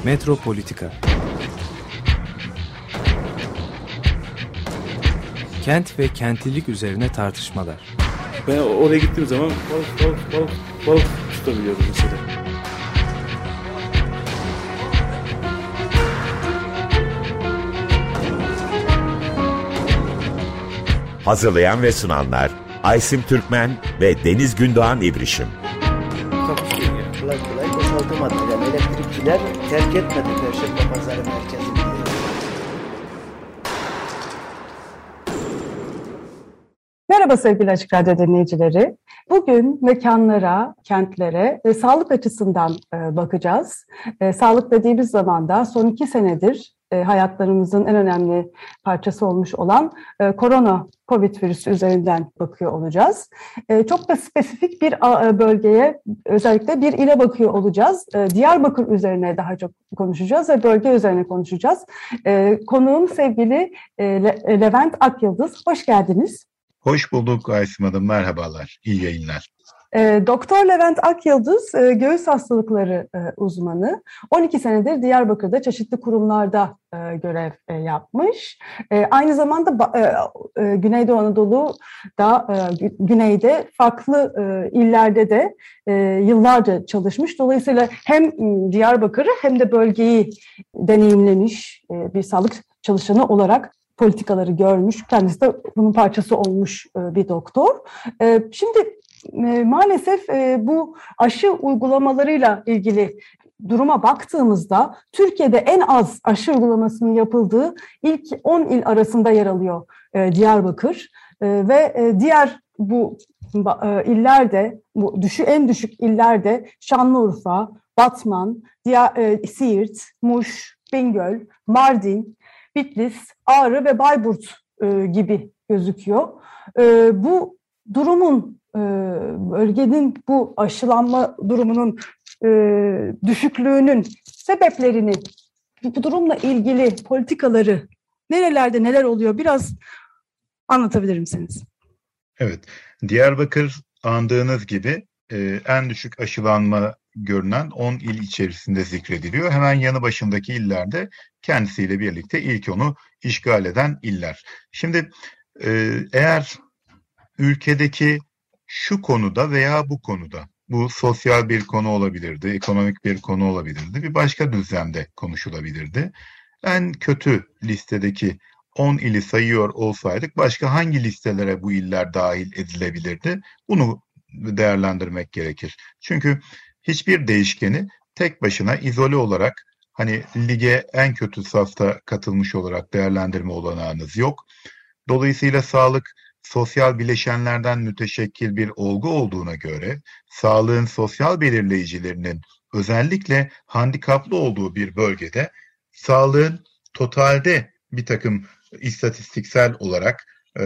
Metropolitika. Kent ve kentlilik üzerine tartışmalar. Ben oraya gittiğim zaman balık tutabiliyordum mesela. Hazırlayan ve sunanlar Aysim Türkmen ve Deniz Gündoğan İbrişim. Kolay kolay boşaltamadı. Yani elektrikçiler terk etmedi Perşembe Pazarı merkezini. Merhaba sevgili Açık Radyo dinleyicileri. Bugün mekanlara, kentlere sağlık açısından bakacağız. Sağlık dediğimiz zaman da son 2 senedir hayatlarımızın en önemli parçası olmuş olan Covid virüsü üzerinden bakıyor olacağız. Çok da spesifik bir bölgeye, özellikle bir ile bakıyor olacağız. Diyarbakır üzerine daha çok konuşacağız ve bölge üzerine konuşacağız. Konuğum sevgili Levent Akyıldız. Hoş geldiniz. Hoş bulduk Aysim Hanım, merhabalar, iyi yayınlar. Doktor Levent Akyıldız, göğüs hastalıkları uzmanı. 12 senedir Diyarbakır'da çeşitli kurumlarda görev yapmış. Aynı zamanda Güneydoğu Anadolu'da, güneyde farklı illerde de yıllarca çalışmış. Dolayısıyla hem Diyarbakır'ı hem de bölgeyi deneyimlemiş bir sağlık çalışanı olarak politikaları görmüş. Kendisi de bunun parçası olmuş bir doktor. Şimdi maalesef bu aşı uygulamalarıyla ilgili duruma baktığımızda Türkiye'de en az aşı uygulamasının yapıldığı ilk 10 il arasında yer alıyor Diyarbakır. Ve diğer bu illerde, en düşük illerde Şanlıurfa, Batman, Siirt, Muş, Bingöl, Mardin, Bitlis, Ağrı ve Bayburt gibi gözüküyor. Bu durumun, bölgenin bu aşılanma durumunun düşüklüğünün sebeplerini, bu durumla ilgili politikaları, nerelerde neler oluyor biraz anlatabilir misiniz? Evet, Diyarbakır andığınız gibi en düşük aşılanma görünen 10 il içerisinde zikrediliyor. Hemen yanı başındaki illerde kendisiyle birlikte ilk onu işgal eden iller. Şimdi eğer ülkedeki şu konuda veya bu konuda, bu sosyal bir konu olabilirdi, ekonomik bir konu olabilirdi, bir başka düzlemde konuşulabilirdi. En kötü listedeki 10 ili sayıyor olsaydık başka hangi listelere bu iller dahil edilebilirdi? Bunu değerlendirmek gerekir. Çünkü hiçbir değişkeni tek başına izole olarak, hani lige en kötü safta katılmış olarak değerlendirme olanağınız yok. Dolayısıyla sağlık sosyal bileşenlerden müteşekkil bir olgu olduğuna göre sağlığın sosyal belirleyicilerinin özellikle handikaplı olduğu bir bölgede sağlığın totalde bir takım istatistiksel olarak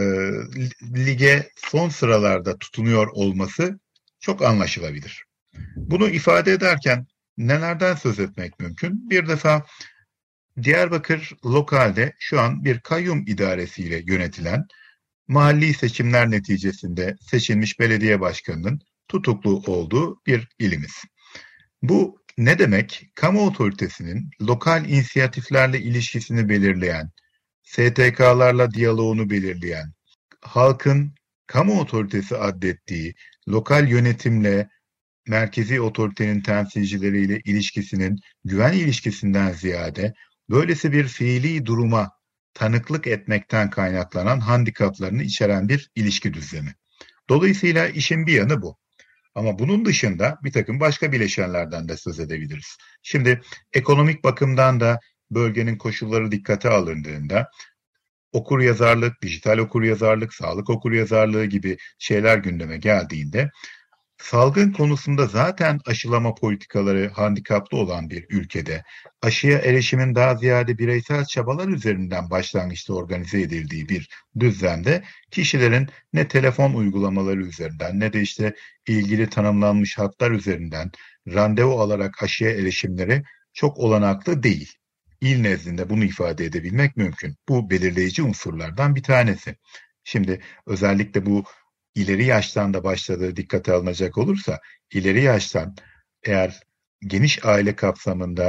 lige son sıralarda tutunuyor olması çok anlaşılabilir. Bunu ifade ederken nelerden söz etmek mümkün? Bir defa Diyarbakır lokalde şu an bir kayyum idaresiyle yönetilen, mahalli seçimler neticesinde seçilmiş belediye başkanının tutuklu olduğu bir ilimiz. Bu ne demek? Kamu otoritesinin lokal inisiyatiflerle ilişkisini belirleyen, STK'larla diyaloğunu belirleyen, halkın kamu otoritesi addettiği lokal yönetimle merkezi otoritenin temsilcileriyle ilişkisinin güven ilişkisinden ziyade böylesi bir fiili duruma tanıklık etmekten kaynaklanan handikaplarını içeren bir ilişki düzlemi. Dolayısıyla işin bir yanı bu. Ama bunun dışında bir takım başka bileşenlerden de söz edebiliriz. Şimdi ekonomik bakımdan da bölgenin koşulları dikkate alındığında okuryazarlık, dijital okuryazarlık, sağlık okuryazarlığı gibi şeyler gündeme geldiğinde salgın konusunda zaten aşılama politikaları handikaplı olan bir ülkede aşıya erişimin daha ziyade bireysel çabalar üzerinden başlangıçta organize edildiği bir düzlemde kişilerin ne telefon uygulamaları üzerinden ne de işte ilgili tanımlanmış hatlar üzerinden randevu alarak aşıya erişimleri çok olanaklı değil. İl nezdinde bunu ifade edebilmek mümkün. Bu belirleyici unsurlardan bir tanesi. Şimdi özellikle bu ileri yaştan da başladığı dikkate alınacak olursa, ileri yaştan eğer geniş aile kapsamında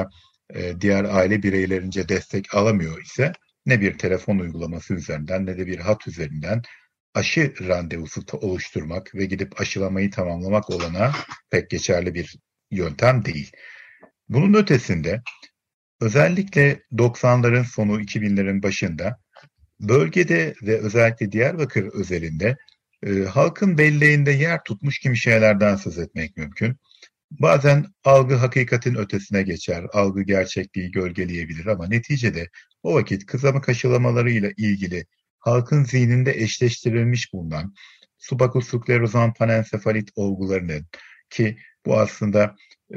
diğer aile bireylerince destek alamıyor ise ne bir telefon uygulaması üzerinden ne de bir hat üzerinden aşı randevusu oluşturmak ve gidip aşılamayı tamamlamak olanağı pek geçerli bir yöntem değil. Bunun ötesinde özellikle 90'ların sonu 2000'lerin başında bölgede ve özellikle Diyarbakır özelinde halkın belleğinde yer tutmuş kimi şeylerden söz etmek mümkün. Bazen algı hakikatin ötesine geçer, algı gerçekliği gölgeleyebilir ama neticede o vakit kızamık aşılamalarıyla ilgili halkın zihninde eşleştirilmiş bulunan subakus sklerozan panensefalit olgularının ki bu aslında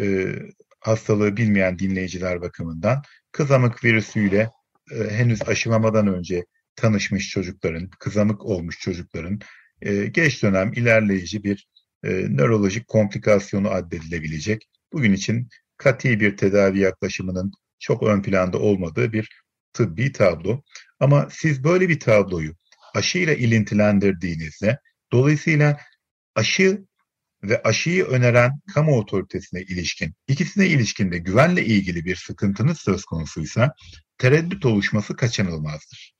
hastalığı bilmeyen dinleyiciler bakımından kızamık virüsüyle henüz aşılamadan önce tanışmış çocukların, kızamık olmuş çocukların geç dönem ilerleyici bir nörolojik komplikasyonu addedilebilecek, bugün için kati bir tedavi yaklaşımının çok ön planda olmadığı bir tıbbi tablo. Ama siz böyle bir tabloyu aşıyla ilintilendirdiğinizde, dolayısıyla aşı ve aşıyı öneren kamu otoritesine ilişkin, ikisine ilişkin de güvenle ilgili bir sıkıntınız söz konusuysa tereddüt oluşması kaçınılmazdır.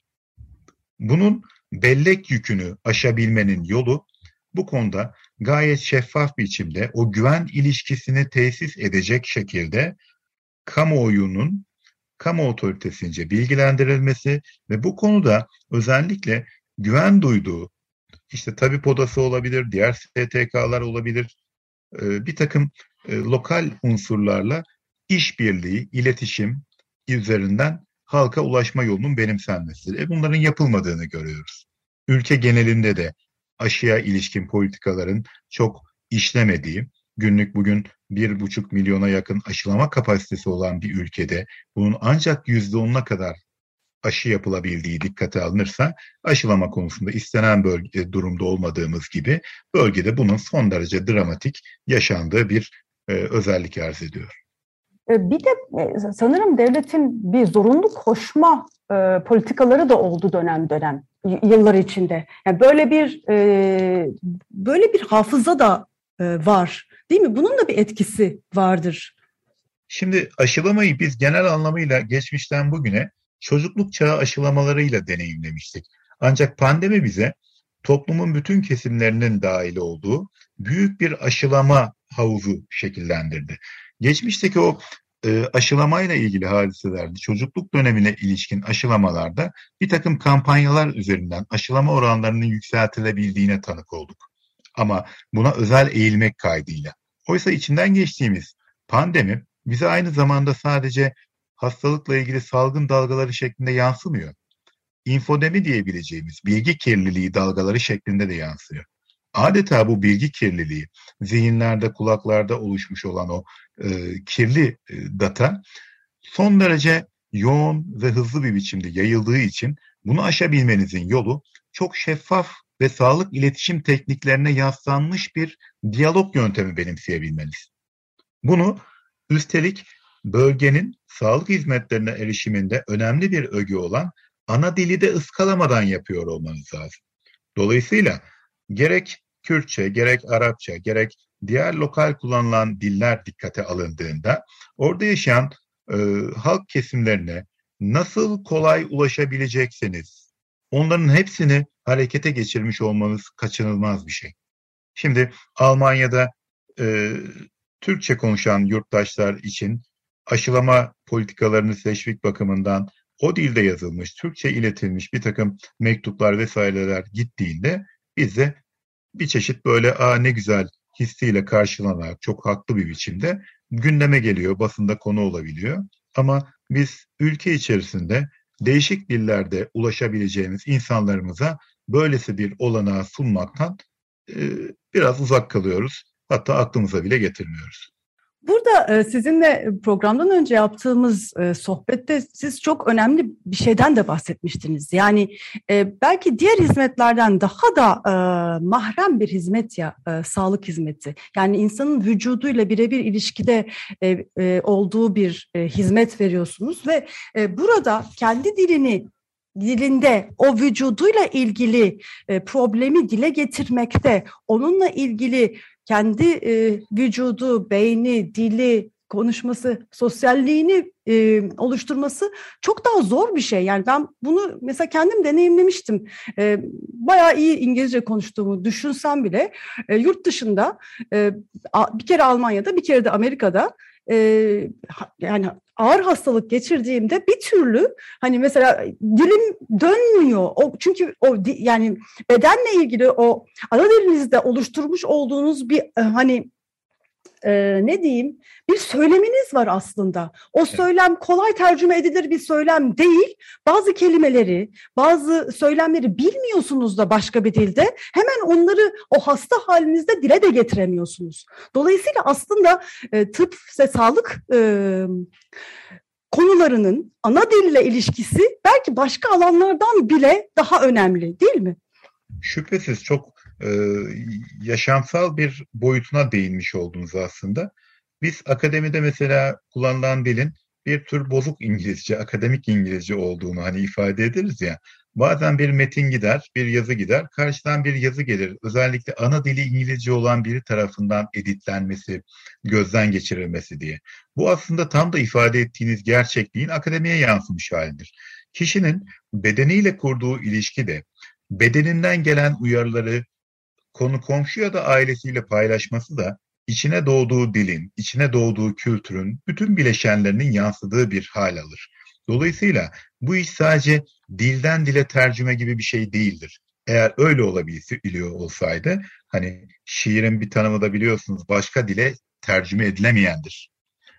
Bunun bellek yükünü aşabilmenin yolu bu konuda gayet şeffaf biçimde o güven ilişkisini tesis edecek şekilde kamuoyunun kamu otoritesince bilgilendirilmesi ve bu konuda özellikle güven duyduğu işte tabip odası olabilir, diğer STK'lar olabilir, bir takım lokal unsurlarla işbirliği, iletişim üzerinden halka ulaşma yolunun benimsenmesidir. Bunların yapılmadığını görüyoruz. Ülke genelinde de aşıya ilişkin politikaların çok işlemediği, günlük bugün 1,5 milyona yakın aşılama kapasitesi olan bir ülkede bunun ancak %10'una kadar aşı yapılabildiği dikkate alınırsa aşılama konusunda istenen durumda olmadığımız gibi bölgede bunun son derece dramatik yaşandığı bir özellik arz ediyor. Bir de sanırım devletin bir zorunlu koşma politikaları da oldu dönem yıllar içinde. Yani böyle bir hafıza da var, değil mi? Bunun da bir etkisi vardır. Şimdi aşılamayı biz genel anlamıyla geçmişten bugüne çocukluk çağı aşılamalarıyla deneyimlemiştik. Ancak pandemi bize toplumun bütün kesimlerinin dahil olduğu büyük bir aşılama havuzu şekillendirdi. Geçmişteki o aşılamayla ilgili hadiselerde, çocukluk dönemine ilişkin aşılamalarda bir takım kampanyalar üzerinden aşılama oranlarının yükseltilebildiğine tanık olduk. Ama buna özel eğilmek kaydıyla. Oysa içinden geçtiğimiz pandemi bize aynı zamanda sadece hastalıkla ilgili salgın dalgaları şeklinde yansımıyor. İnfodemi diyebileceğimiz bilgi kirliliği dalgaları şeklinde de yansıyor. Adeta bu bilgi kirliliği, zihinlerde, kulaklarda oluşmuş olan o kirli data son derece yoğun ve hızlı bir biçimde yayıldığı için bunu aşabilmenizin yolu çok şeffaf ve sağlık iletişim tekniklerine yaslanmış bir diyalog yöntemi benimseyebilmeniz. Bunu üstelik bölgenin sağlık hizmetlerine erişiminde önemli bir öge olan ana dili de ıskalamadan yapıyor olmanız lazım. Dolayısıyla gerek Kürtçe, gerek Arapça, gerek diğer lokal kullanılan diller dikkate alındığında orada yaşayan halk kesimlerine nasıl kolay ulaşabilecekseniz onların hepsini harekete geçirmiş olmanız kaçınılmaz bir şey. Şimdi Almanya'da Türkçe konuşan yurttaşlar için aşılama politikalarını teşvik bakımından o dilde yazılmış, Türkçe iletilmiş bir takım mektuplar vesaireler gittiğinde bizde bir çeşit böyle ne güzel hissiyle karşılanarak çok haklı bir biçimde gündeme geliyor, basında konu olabiliyor. Ama biz ülke içerisinde değişik dillerde ulaşabileceğimiz insanlarımıza böylesi bir olanağı sunmaktan biraz uzak kalıyoruz. Hatta aklımıza bile getirmiyoruz. Burada sizinle programdan önce yaptığımız sohbette siz çok önemli bir şeyden de bahsetmiştiniz. Yani belki diğer hizmetlerden daha da mahrem bir hizmet sağlık hizmeti. Yani insanın vücuduyla birebir ilişkide olduğu bir hizmet veriyorsunuz ve burada kendi dilinde o vücuduyla ilgili problemi dile getirmekte, onunla ilgili kendi vücudu, beyni, dili konuşması, sosyalliğini oluşturması çok daha zor bir şey. Yani ben bunu mesela kendim deneyimlemiştim. Bayağı iyi İngilizce konuştuğumu düşünsem bile yurt dışında bir kere Almanya'da, bir kere de Amerika'da yani ağır hastalık geçirdiğimde bir türlü hani mesela dilim dönmüyor. Çünkü yani bedenle ilgili o ana dilinizde oluşturmuş olduğunuz bir hani ne diyeyim, bir söyleminiz var aslında. O söylem kolay tercüme edilir bir söylem değil. Bazı kelimeleri, bazı söylemleri bilmiyorsunuz da başka bir dilde. Hemen onları o hasta halinizde dile de getiremiyorsunuz. Dolayısıyla aslında tıp ve sağlık konularının ana dille ilişkisi belki başka alanlardan bile daha önemli, değil mi? Şüphesiz çok yaşamsal bir boyutuna değinmiş oldunuz aslında. Biz akademide mesela kullanılan dilin bir tür bozuk İngilizce, akademik İngilizce olduğunu hani ifade ederiz ya. Bazen bir metin gider, bir yazı gider, karşıdan bir yazı gelir. Özellikle ana dili İngilizce olan biri tarafından editlenmesi, gözden geçirilmesi diye. Bu aslında tam da ifade ettiğiniz gerçekliğin akademiye yansımış halidir. Kişinin bedeniyle kurduğu ilişki de, bedeninden gelen uyarıları konu komşu ya da ailesiyle paylaşması da içine doğduğu dilin, içine doğduğu kültürün bütün bileşenlerinin yansıdığı bir hal alır. Dolayısıyla bu iş sadece dilden dile tercüme gibi bir şey değildir. Eğer öyle olabiliyor olsaydı, hani şiirin bir tanımı da biliyorsunuz başka dile tercüme edilemeyendir.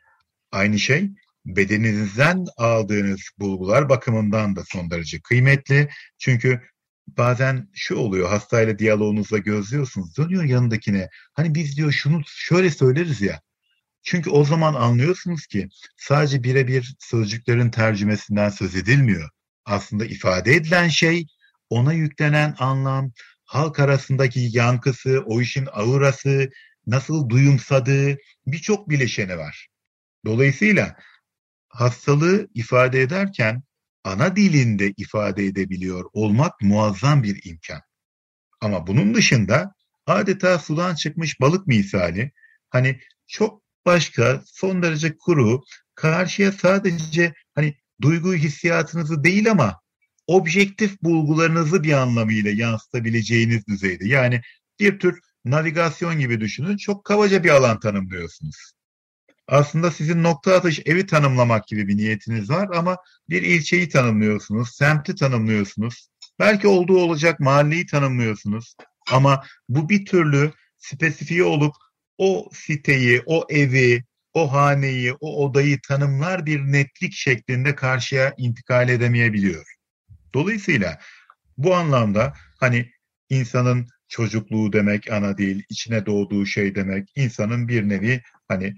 Aynı şey bedeninizden aldığınız bulgular bakımından da son derece kıymetli. Çünkü bazen şu oluyor, hastayla diyaloğunuzda gözlüyorsunuz, dönüyor yanındakine. Hani biz diyor şunu şöyle söyleriz ya. Çünkü o zaman anlıyorsunuz ki sadece birebir sözcüklerin tercümesinden söz edilmiyor. Aslında ifade edilen şey, ona yüklenen anlam, halk arasındaki yankısı, o işin aurası, nasıl duyumsadığı birçok bileşeni var. Dolayısıyla hastalığı ifade ederken ana dilinde ifade edebiliyor olmak muazzam bir imkan. Ama bunun dışında adeta sudan çıkmış balık misali, hani çok başka, son derece kuru, karşıya sadece hani duygu hissiyatınızı değil ama objektif bulgularınızı bir anlamıyla yansıtabileceğiniz düzeyde. Yani bir tür navigasyon gibi düşünün, çok kabaca bir alan tanımlıyorsunuz. Aslında sizin nokta atış evi tanımlamak gibi bir niyetiniz var ama bir ilçeyi tanımlıyorsunuz, semti tanımlıyorsunuz, belki olduğu olacak mahalleyi tanımlıyorsunuz ama bu bir türlü spesifiye olup o siteyi, o evi, o haneyi, o odayı tanımlar bir netlik şeklinde karşıya intikal edemeyebiliyor. Dolayısıyla bu anlamda hani insanın çocukluğu demek ana dil, içine doğduğu şey demek, insanın bir nevi hani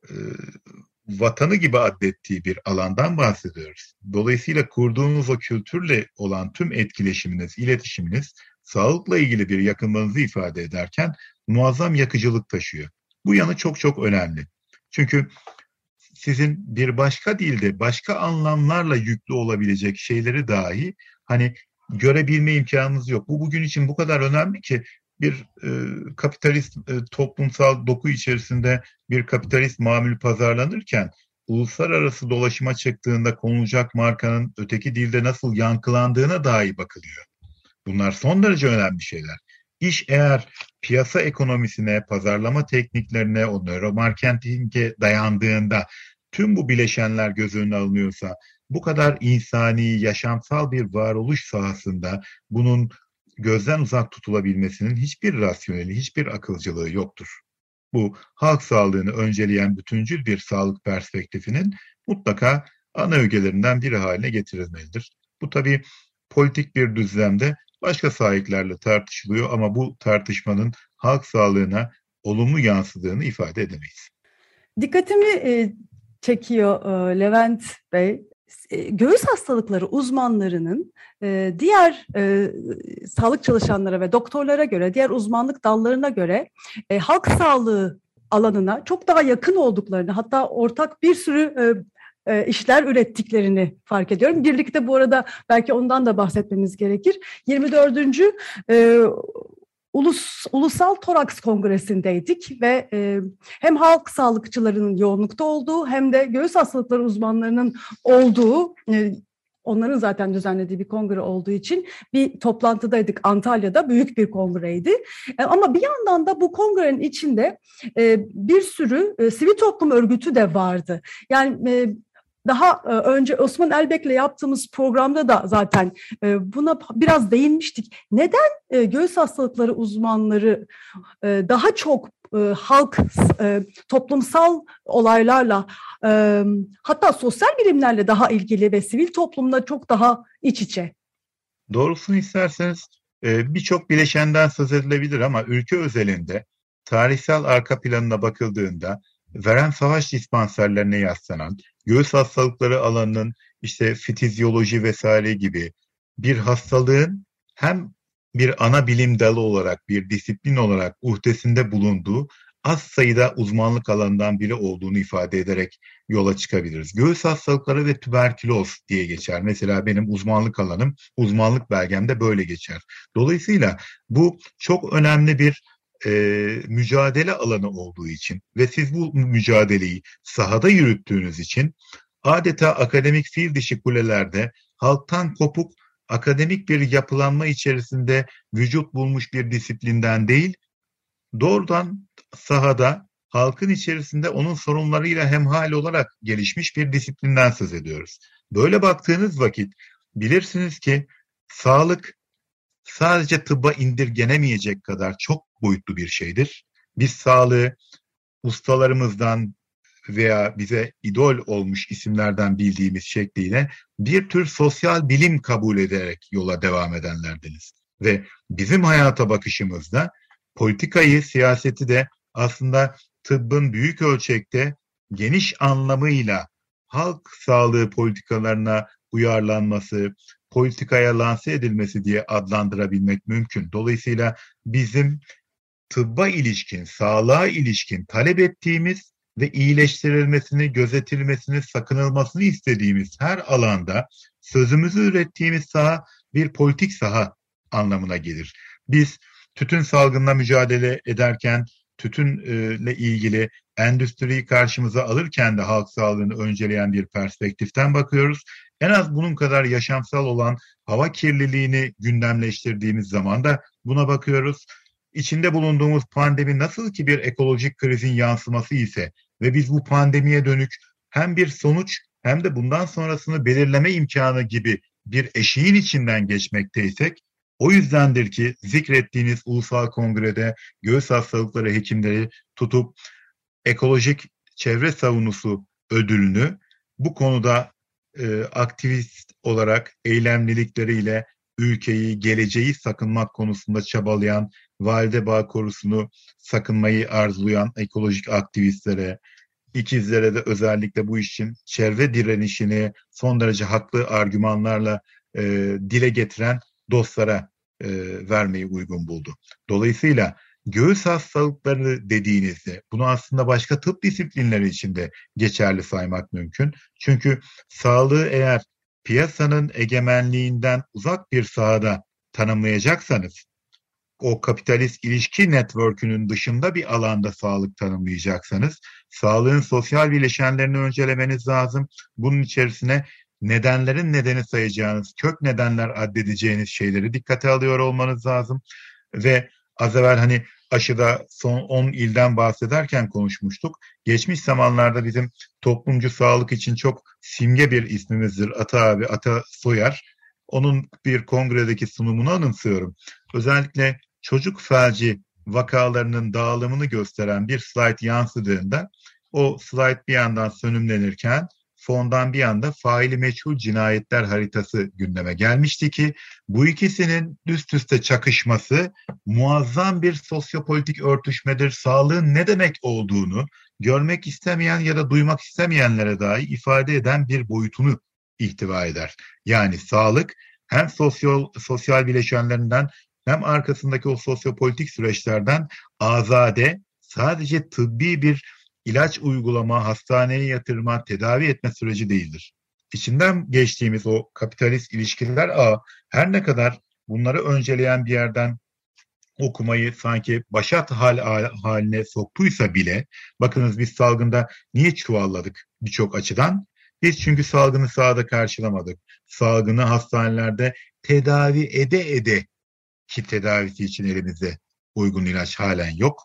vatanı gibi adettiği bir alandan bahsediyoruz. Dolayısıyla kurduğunuz o kültürle olan tüm etkileşiminiz, iletişiminiz sağlıkla ilgili bir yakınlığınızı ifade ederken muazzam yakıcılık taşıyor. Bu yanı çok çok önemli. Çünkü sizin bir başka dilde başka anlamlarla yüklü olabilecek şeyleri dahi hani görebilme imkanınız yok. Bu bugün için bu kadar önemli ki bir kapitalist toplumsal doku içerisinde bir kapitalist mamul pazarlanırken uluslararası dolaşıma çıktığında konulacak markanın öteki dilde nasıl yankılandığına dahi bakılıyor. Bunlar son derece önemli şeyler. İş eğer piyasa ekonomisine, pazarlama tekniklerine, o nöromarketinge dayandığında tüm bu bileşenler göz önüne alınıyorsa, bu kadar insani, yaşamsal bir varoluş sahasında bunun gözden uzak tutulabilmesinin hiçbir rasyoneli, hiçbir akılcılığı yoktur. Bu halk sağlığını önceleyen bütüncül bir sağlık perspektifinin mutlaka ana ögelerinden biri haline getirilmelidir. Bu tabii politik bir düzlemde başka sahiplerle tartışılıyor ama bu tartışmanın halk sağlığına olumlu yansıdığını ifade edemeyiz. Dikkatimi çekiyor Levent Bey. Göğüs hastalıkları uzmanlarının diğer sağlık çalışanlara ve doktorlara göre, diğer uzmanlık dallarına göre halk sağlığı alanına çok daha yakın olduklarını, hatta ortak bir sürü işler ürettiklerini fark ediyorum. Birlikte bu arada belki ondan da bahsetmemiz gerekir. 24. Ulusal Toraks Kongresi'ndeydik ve hem halk sağlıkçılarının yoğunlukta olduğu hem de göğüs hastalıkları uzmanlarının olduğu, onların zaten düzenlediği bir kongre olduğu için bir toplantıdaydık. Antalya'da büyük bir kongreydi. Ama bir yandan da bu kongrenin içinde bir sürü sivil toplum örgütü de vardı. Yani daha önce Osman Elbek'le yaptığımız programda da zaten buna biraz değinmiştik. Neden göğüs hastalıkları uzmanları daha çok halk, toplumsal olaylarla, hatta sosyal bilimlerle daha ilgili ve sivil toplumla çok daha iç içe? Doğrusunu isterseniz birçok bileşenden söz edilebilir ama ülke özelinde tarihsel arka planına bakıldığında verem savaş dispanserlerine yaslanan, göğüs hastalıkları alanının işte fizyoloji vesaire gibi bir hastalığın hem bir ana bilim dalı olarak, bir disiplin olarak uhdesinde bulunduğu az sayıda uzmanlık alanından biri olduğunu ifade ederek yola çıkabiliriz. Göğüs hastalıkları ve tüberküloz diye geçer. Mesela benim uzmanlık alanım, uzmanlık belgemde böyle geçer. Dolayısıyla bu çok önemli bir mücadele alanı olduğu için ve siz bu mücadeleyi sahada yürüttüğünüz için adeta akademik fil dişi kulelerde halktan kopuk akademik bir yapılanma içerisinde vücut bulmuş bir disiplinden değil, doğrudan sahada halkın içerisinde onun sorunlarıyla hemhal olarak gelişmiş bir disiplinden söz ediyoruz. Böyle baktığınız vakit bilirsiniz ki sağlık sadece tıbba indirgenemeyecek kadar çok boyutlu bir şeydir. Biz sağlığı ustalarımızdan veya bize idol olmuş isimlerden bildiğimiz şekliyle bir tür sosyal bilim kabul ederek yola devam edenlerdeniz. Ve bizim hayata bakışımızda politikayı, siyaseti de aslında tıbbın büyük ölçekte geniş anlamıyla halk sağlığı politikalarına uyarlanması, politikaya lanse edilmesi diye adlandırabilmek mümkün. Dolayısıyla bizim tıbba ilişkin, sağlığa ilişkin talep ettiğimiz ve iyileştirilmesini, gözetilmesini, sakınılmasını istediğimiz her alanda sözümüzü ürettiğimiz saha bir politik saha anlamına gelir. Biz tütün salgınına mücadele ederken, tütünle ilgili endüstriyi karşımıza alırken de halk sağlığını önceleyen bir perspektiften bakıyoruz. En az bunun kadar yaşamsal olan hava kirliliğini gündemleştirdiğimiz zaman da buna bakıyoruz. İçinde bulunduğumuz pandemi nasıl ki bir ekolojik krizin yansıması ise ve biz bu pandemiye dönük hem bir sonuç hem de bundan sonrasını belirleme imkanı gibi bir eşiğin içinden geçmekteysek, o yüzdendir ki zikrettiğiniz ulusal kongrede göğüs hastalıkları hekimleri tutup ekolojik çevre savunusu ödülünü bu konuda aktivist olarak eylemlilikleriyle ülkeyi, geleceği sakınmak konusunda çabalayan, Valide Bağ Korusu'nu sakınmayı arzulayan ekolojik aktivistlere, ikizlere de özellikle bu işin çevre direnişini son derece haklı argümanlarla dile getiren dostlara vermeyi uygun buldu. Dolayısıyla göğüs hastalıkları dediğinizde bunu aslında başka tıp disiplinleri için de geçerli saymak mümkün. Çünkü sağlığı eğer piyasanın egemenliğinden uzak bir sahada tanımlayacaksanız, o kapitalist ilişki network'ünün dışında bir alanda sağlık tanımlayacaksanız, sağlığın sosyal bileşenlerini öncelemeniz lazım. Bunun içerisine nedenlerin nedeni sayacağınız, kök nedenler addedeceğiniz şeyleri dikkate alıyor olmanız lazım. Ve az evvel hani aşıda son 10 ilden bahsederken konuşmuştuk. Geçmiş zamanlarda bizim toplumcu sağlık için çok simge bir ismimizdir. Ata Soyer. Onun bir kongredeki sunumunu anımsıyorum. Özellikle çocuk felci vakalarının dağılımını gösteren bir slide yansıdığında o slide bir yandan sönümlenirken fondan bir anda faili meçhul cinayetler haritası gündeme gelmişti ki bu ikisinin üst üste çakışması muazzam bir sosyopolitik örtüşmedir. Sağlığın ne demek olduğunu görmek istemeyen ya da duymak istemeyenlere dahi ifade eden bir boyutunu ihtiva eder. Yani sağlık hem sosyal bileşenlerinden hem arkasındaki o sosyopolitik süreçlerden azade, sadece tıbbi bir ilaç uygulama, hastaneye yatırma, tedavi etme süreci değildir. İçinden geçtiğimiz o kapitalist ilişkiler ağı her ne kadar bunları önceleyen bir yerden okumayı sanki başat haline soktuysa bile, bakınız biz salgında niye çuvalladık birçok açıdan? Biz çünkü salgını sahada karşılamadık. Salgını hastanelerde tedavi ede ki tedavisi için elimizde uygun ilaç halen yok.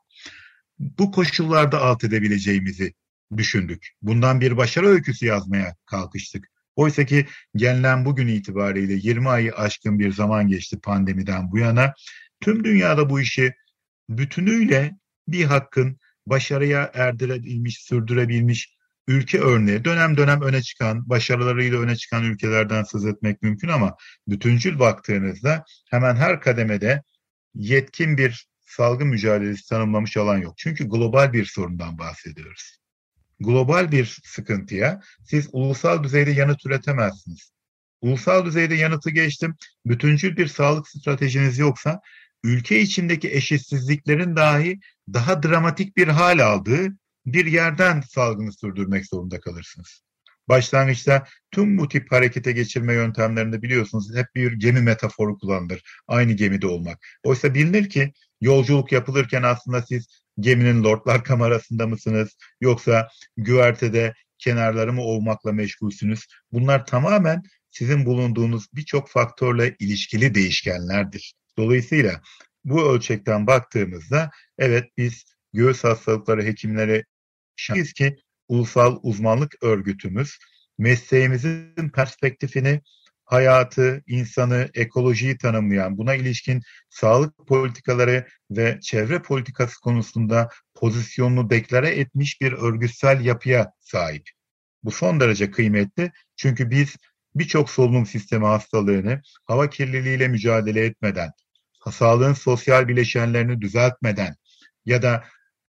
Bu koşullarda alt edebileceğimizi düşündük. Bundan bir başarı öyküsü yazmaya kalkıştık. Oysa ki gelinen bugün itibariyle 20 ayı aşkın bir zaman geçti pandemiden bu yana. Tüm dünyada bu işi bütünüyle bir hakkın başarıya erdirebilmiş, sürdürebilmiş ülke örneği, dönem dönem öne çıkan, başarılarıyla öne çıkan ülkelerden söz etmek mümkün ama bütüncül baktığınızda hemen her kademede yetkin bir salgın mücadelesi tanımlamış alan yok. Çünkü global bir sorundan bahsediyoruz. Global bir sıkıntıya siz ulusal düzeyde yanıt üretemezsiniz. Ulusal düzeyde yanıtı geçtim, bütüncül bir sağlık stratejiniz yoksa ülke içindeki eşitsizliklerin dahi daha dramatik bir hal aldığı bir yerden salgını sürdürmek zorunda kalırsınız. Başlangıçta tüm bu tip harekete geçirme yöntemlerinde biliyorsunuz hep bir gemi metaforu kullanılır. Aynı gemide olmak. Oysa bilinir ki yolculuk yapılırken aslında siz geminin lordlar kamerasında mısınız? Yoksa güvertede kenarları mı ovmakla meşgulsünüz? Bunlar tamamen sizin bulunduğunuz birçok faktörle ilişkili değişkenlerdir. Dolayısıyla bu ölçekten baktığımızda evet biz göğüs hastalıkları hekimleri şanslıyız ki ulusal uzmanlık örgütümüz mesleğimizin perspektifini, hayatı, insanı, ekolojiyi tanımlayan, buna ilişkin sağlık politikaları ve çevre politikası konusunda pozisyonunu deklare etmiş bir örgütsel yapıya sahip. Bu son derece kıymetli çünkü biz birçok solunum sistemi hastalığını hava kirliliğiyle mücadele etmeden, sağlığın sosyal bileşenlerini düzeltmeden ya da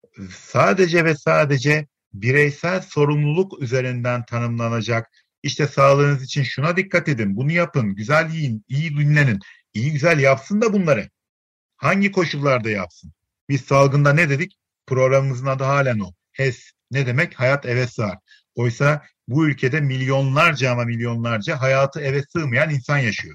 sadece ve sadece bireysel sorumluluk üzerinden tanımlanacak, işte sağlığınız için şuna dikkat edin, bunu yapın, güzel yiyin, iyi dinlenin, iyi güzel yapsın da bunları. Hangi koşullarda yapsın? Biz salgında ne dedik? Programımızın adı halen o. HES. Ne demek? Hayat eve sığar. Oysa bu ülkede milyonlarca ama milyonlarca hayatı eve sığmayan insan yaşıyor.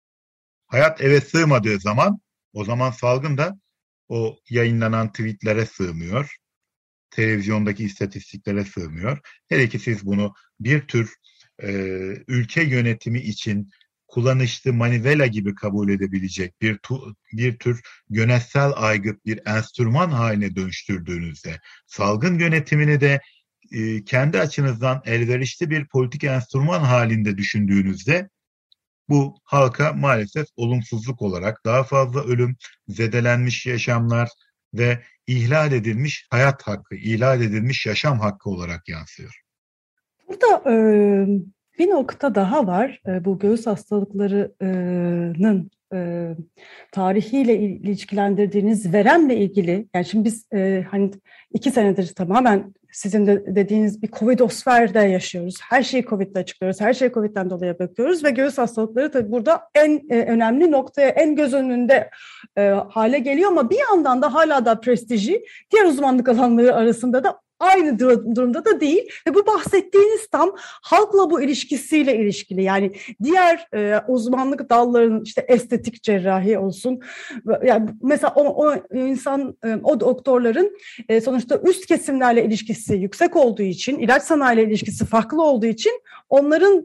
Hayat eve sığmadığı zaman o zaman salgın da o yayınlanan tweetlere sığmıyor. Televizyondaki istatistiklere sığmıyor. Hele ki siz bunu bir tür ülke yönetimi için kullanışlı manivela gibi kabul edebilecek bir tür yönetsel aygıt bir enstrüman haline dönüştürdüğünüzde, salgın yönetimini de kendi açınızdan elverişli bir politik enstrüman halinde düşündüğünüzde bu halka maalesef olumsuzluk olarak daha fazla ölüm, zedelenmiş yaşamlar ve ihlal edilmiş hayat hakkı, ihlal edilmiş yaşam hakkı olarak yansıyor. Burada bir nokta daha var. Bu göğüs hastalıklarının tarihiyle ilişkilendirdiğiniz veremle ilgili. Yani şimdi biz hani 2 senedir tamamen sizin de dediğiniz bir Covidosferde yaşıyoruz. Her şeyi Covid'le açıklıyoruz. Her şeyi Covid'den dolayı bakıyoruz ve göğüs hastalıkları tabii burada en önemli noktaya, en göz önünde hale geliyor ama bir yandan da hala da prestiji diğer uzmanlık alanları arasında da aynı durumda da değil ve bu bahsettiğiniz tam halkla bu ilişkisiyle ilişkili. Yani diğer uzmanlık dallarının işte estetik cerrahi olsun. Yani mesela o insan, o doktorların sonuçta üst kesimlerle ilişkisi yüksek olduğu için, ilaç sanayiyle ilişkisi farklı olduğu için onların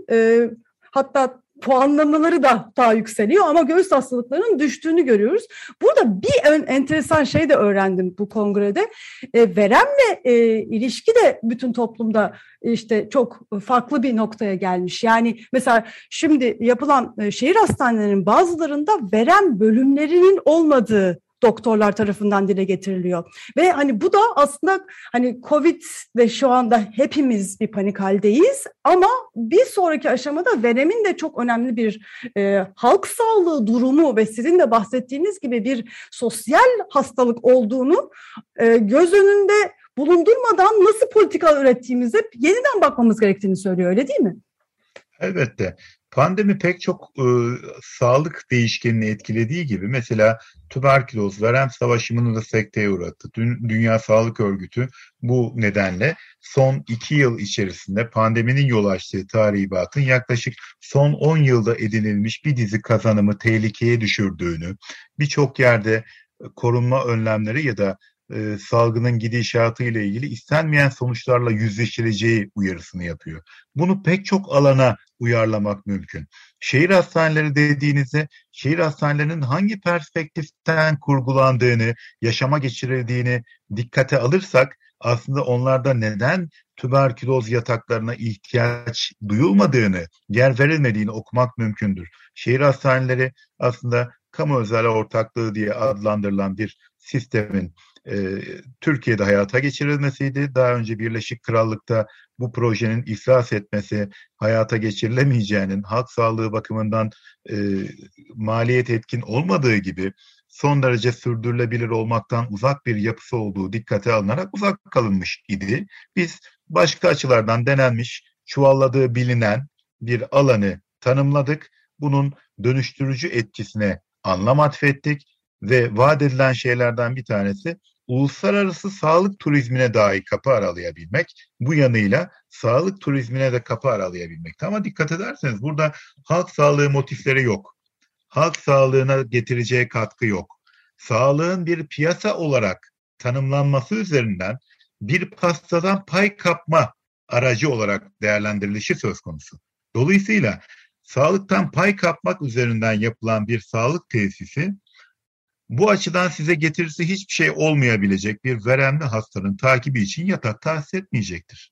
hatta puanlamaları da daha yükseliyor ama göğüs hastalıklarının düştüğünü görüyoruz. Burada bir enteresan şey de öğrendim bu kongrede. Veremle ilişki de bütün toplumda işte çok farklı bir noktaya gelmiş. Yani mesela şimdi yapılan şehir hastanelerinin bazılarında verem bölümlerinin olmadığı doktorlar tarafından dile getiriliyor. Ve hani bu da aslında hani Covid ve şu anda hepimiz bir panik haldeyiz ama bir sonraki aşamada veremin de çok önemli bir halk sağlığı durumu ve sizin de bahsettiğiniz gibi bir sosyal hastalık olduğunu göz önünde bulundurmadan nasıl politika ürettiğimize yeniden bakmamız gerektiğini söylüyor, öyle değil mi? Elbette. Pandemi pek çok sağlık değişkenini etkilediği gibi mesela tüberküloz, verem savaşımını da sekteye uğrattı. Dünya Sağlık Örgütü bu nedenle son 2 yıl içerisinde pandeminin yol açtığı tahribatın yaklaşık son 10 yılda edinilmiş bir dizi kazanımı tehlikeye düşürdüğünü, birçok yerde korunma önlemleri ya da salgının gidişatı ile ilgili istenmeyen sonuçlarla yüzleşileceği uyarısını yapıyor. Bunu pek çok alana uyarlamak mümkün. Şehir hastaneleri dediğinizde şehir hastanelerinin hangi perspektiften kurgulandığını, yaşama geçirildiğini dikkate alırsak aslında onlarda neden tüberküloz yataklarına ihtiyaç duyulmadığını, yer verilmediğini okumak mümkündür. Şehir hastaneleri aslında kamu özel ortaklığı diye adlandırılan bir sistemin Türkiye'de hayata geçirilmesiydi. Daha önce Birleşik Krallık'ta bu projenin iflas etmesi, hayata geçirilemeyeceğinin halk sağlığı bakımından maliyet etkin olmadığı gibi son derece sürdürülebilir olmaktan uzak bir yapısı olduğu dikkate alınarak uzak kalınmış idi. Biz başka açılardan denenmiş, çuvalladığı bilinen bir alanı tanımladık. Bunun dönüştürücü etkisine anlam atfettik ve vaat edilen şeylerden bir tanesi uluslararası sağlık turizmine dahi kapı aralayabilmek, bu yanıyla sağlık turizmine de kapı aralayabilmek. Ama dikkat ederseniz burada halk sağlığı motifleri yok. Halk sağlığına getireceği katkı yok. Sağlığın bir piyasa olarak tanımlanması üzerinden bir pastadan pay kapma aracı olarak değerlendirilişi söz konusu. Dolayısıyla sağlıktan pay kapmak üzerinden yapılan bir sağlık tesisi, bu açıdan size getirisi hiçbir şey olmayabilecek bir veremli hastanın takibi için yatak tahsis etmeyecektir.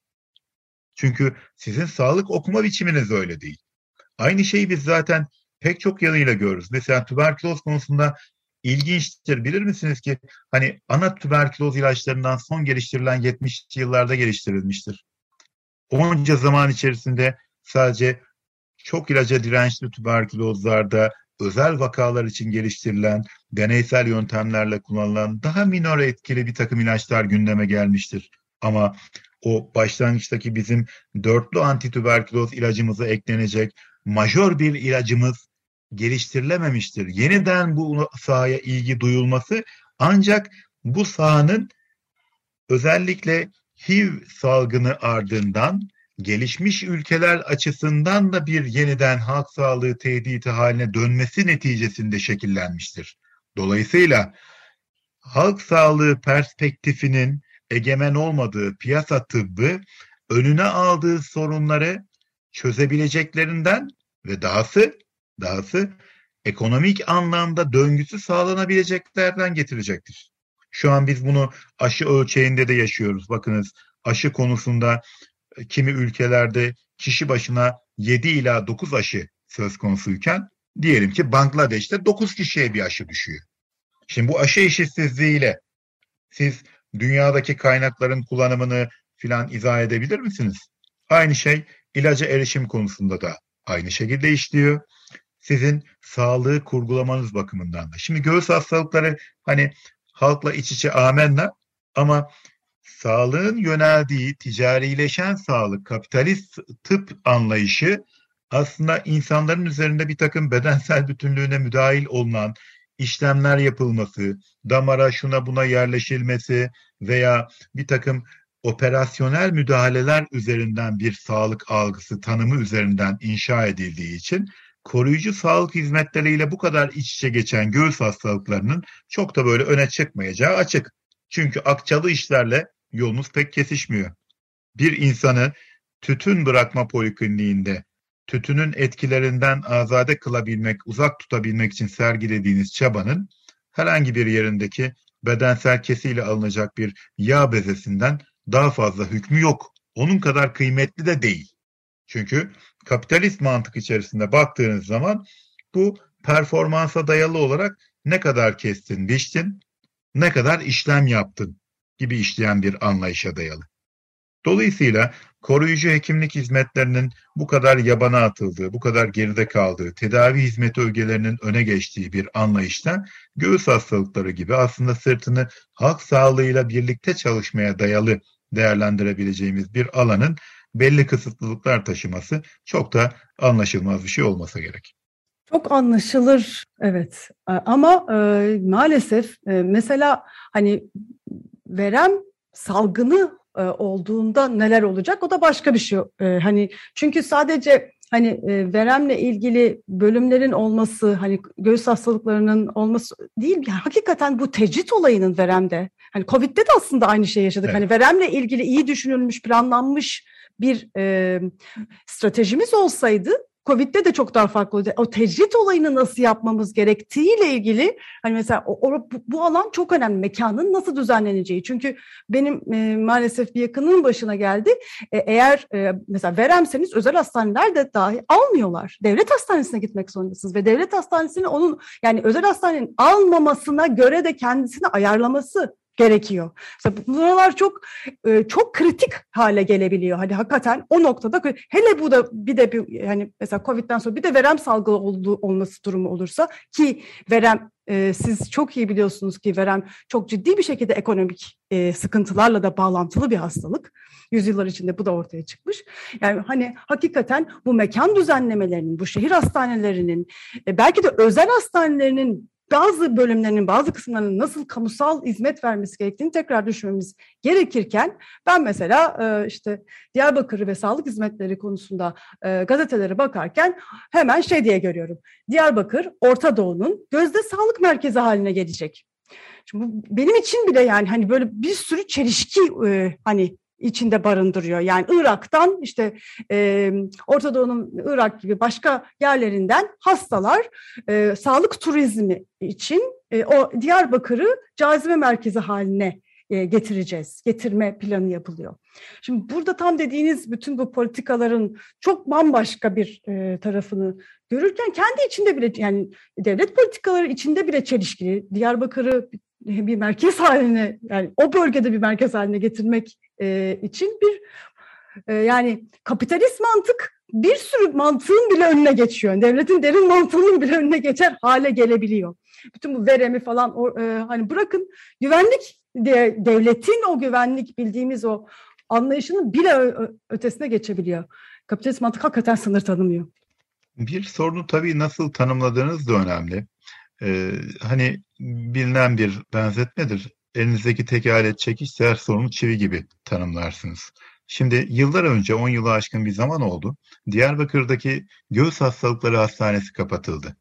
Çünkü sizin sağlık okuma biçiminiz öyle değil. Aynı şeyi biz zaten pek çok yanıyla görürüz. Mesela tüberküloz konusunda ilginçtir. Bilir misiniz ki hani ana tüberküloz ilaçlarından son geliştirilen 70'li yıllarda geliştirilmiştir. Onca zaman içerisinde sadece çok ilaca dirençli tüberkülozlarda özel vakalar için geliştirilen, deneysel yöntemlerle kullanılan daha minor etkili bir takım ilaçlar gündeme gelmiştir. Ama o başlangıçtaki bizim dörtlü antitüberküloz ilacımıza eklenecek majör bir ilacımız geliştirilememiştir. Yeniden bu sahaya ilgi duyulması ancak bu sahanın özellikle HIV salgını ardından gelişmiş ülkeler açısından da bir yeniden halk sağlığı tehdidi haline dönmesi neticesinde şekillenmiştir. Dolayısıyla halk sağlığı perspektifinin egemen olmadığı piyasa tıbbı önüne aldığı sorunları çözebileceklerinden ve dahası ekonomik anlamda döngüsü sağlanabileceklerden getirecektir. Şu an biz bunu aşı ölçeğinde de yaşıyoruz. Bakınız, aşı konusunda kimi ülkelerde kişi başına 7 ila 9 aşı söz konusuyken diyelim ki Bangladeş'te 9 kişiye bir aşı düşüyor. Şimdi bu aşı eşitsizliğiyle siz dünyadaki kaynakların kullanımını filan izah edebilir misiniz? Aynı şey ilaca erişim konusunda da aynı şekilde işliyor. Sizin sağlığı kurgulamanız bakımından da. Şimdi göğüs hastalıkları hani halkla iç içe amenna, ama sağlığın yöneldiği ticarileşen sağlık, kapitalist tıp anlayışı aslında insanların üzerinde bir takım bedensel bütünlüğüne müdahil olunan işlemler yapılması, damara şuna buna yerleşilmesi veya bir takım operasyonel müdahaleler üzerinden bir sağlık algısı, tanımı üzerinden inşa edildiği için koruyucu sağlık hizmetleriyle bu kadar iç içe geçen göğüs hastalıklarının çok da böyle öne çıkmayacağı açık. Çünkü akçalı işlerle yolunuz pek kesişmiyor. Bir insanı tütün bırakma polikliniğinde tütünün etkilerinden azade kılabilmek, uzak tutabilmek için sergilediğiniz çabanın herhangi bir yerindeki bedensel kesiyle alınacak bir yağ bezesinden daha fazla hükmü yok. Onun kadar kıymetli de değil. Çünkü kapitalist mantık içerisinde baktığınız zaman bu performansa dayalı olarak ne kadar kestin, biçtin, ne kadar işlem yaptın gibi işleyen bir anlayışa dayalı. Dolayısıyla koruyucu hekimlik hizmetlerinin bu kadar yabana atıldığı, bu kadar geride kaldığı, tedavi hizmeti ögelerinin öne geçtiği bir anlayışta göğüs hastalıkları gibi aslında sırtını halk sağlığıyla birlikte çalışmaya dayalı değerlendirebileceğimiz bir alanın belli kısıtlılıklar taşıması çok da anlaşılmaz bir şey olmasa gerek. Çok anlaşılır, evet. Ama maalesef mesela hani verem salgını olduğunda neler olacak? O da başka bir şey. Hani çünkü sadece hani veremle ilgili bölümlerin olması, hani göğüs hastalıklarının olması değil, yani hakikaten bu tecrit olayının veremde, hani Covid'de de aslında aynı şeyi yaşadık. Evet. Hani veremle ilgili iyi düşünülmüş, planlanmış bir stratejimiz olsaydı Covid'de de çok daha farklı oldu. O tecrit olayını nasıl yapmamız gerektiğiyle ilgili, hani mesela bu alan çok önemli. Mekanın nasıl düzenleneceği. Çünkü benim maalesef bir yakınının başına geldi. Eğer mesela veremseniz özel hastaneler de dahi almıyorlar. Devlet hastanesine gitmek zorundasınız ve devlet hastanesinin onun, yani özel hastanenin almamasına göre de kendisini ayarlaması gerekiyor. Mesela buralar çok kritik hale gelebiliyor. Hani hakikaten o noktada, hele bu da yani mesela Covid'den sonra bir de verem salgını olması durumu olursa, ki verem siz çok iyi biliyorsunuz ki verem çok ciddi bir şekilde ekonomik sıkıntılarla da bağlantılı bir hastalık. Yüzyıllar içinde bu da ortaya çıkmış. Yani hani hakikaten bu mekan düzenlemelerinin, bu şehir hastanelerinin, belki de özel hastanelerinin bazı bölümlerinin, bazı kısımlarının nasıl kamusal hizmet vermesi gerektiğini tekrar düşünmemiz gerekirken, ben mesela işte Diyarbakır ve sağlık hizmetleri konusunda gazetelere bakarken hemen şey diye görüyorum. Diyarbakır, Orta Doğu'nun gözde sağlık merkezi haline gelecek. Şimdi bu benim için bile yani hani böyle bir sürü çelişki hani içinde barındırıyor. Yani Irak'tan, işte Orta Doğu'nun Irak gibi başka yerlerinden hastalar sağlık turizmi için o Diyarbakır'ı cazibe merkezi haline getirme planı yapılıyor. Şimdi burada tam dediğiniz bütün bu politikaların çok bambaşka bir tarafını görürken, kendi içinde bile, yani devlet politikaları içinde bile çelişkili. Diyarbakır'ı bir merkez haline, yani o bölgede bir merkez haline getirmek için bir yani kapitalist mantık bir sürü mantığın bile önüne geçiyor. Devletin derin mantığının bile önüne geçer hale gelebiliyor. Bütün bu veremi falan hani bırakın, güvenlik diye devletin o güvenlik bildiğimiz o anlayışının bile ötesine geçebiliyor. Kapitalist mantık hakikaten sınır tanımıyor. Bir sorunu tabii nasıl tanımladığınız da önemli. Hani bilinen bir benzetmedir. Elinizdeki tek alet çekiçse her sorunu çivi gibi tanımlarsınız. Şimdi yıllar önce, 10 yılı aşkın bir zaman oldu, Diyarbakır'daki Göğüs Hastalıkları Hastanesi kapatıldı.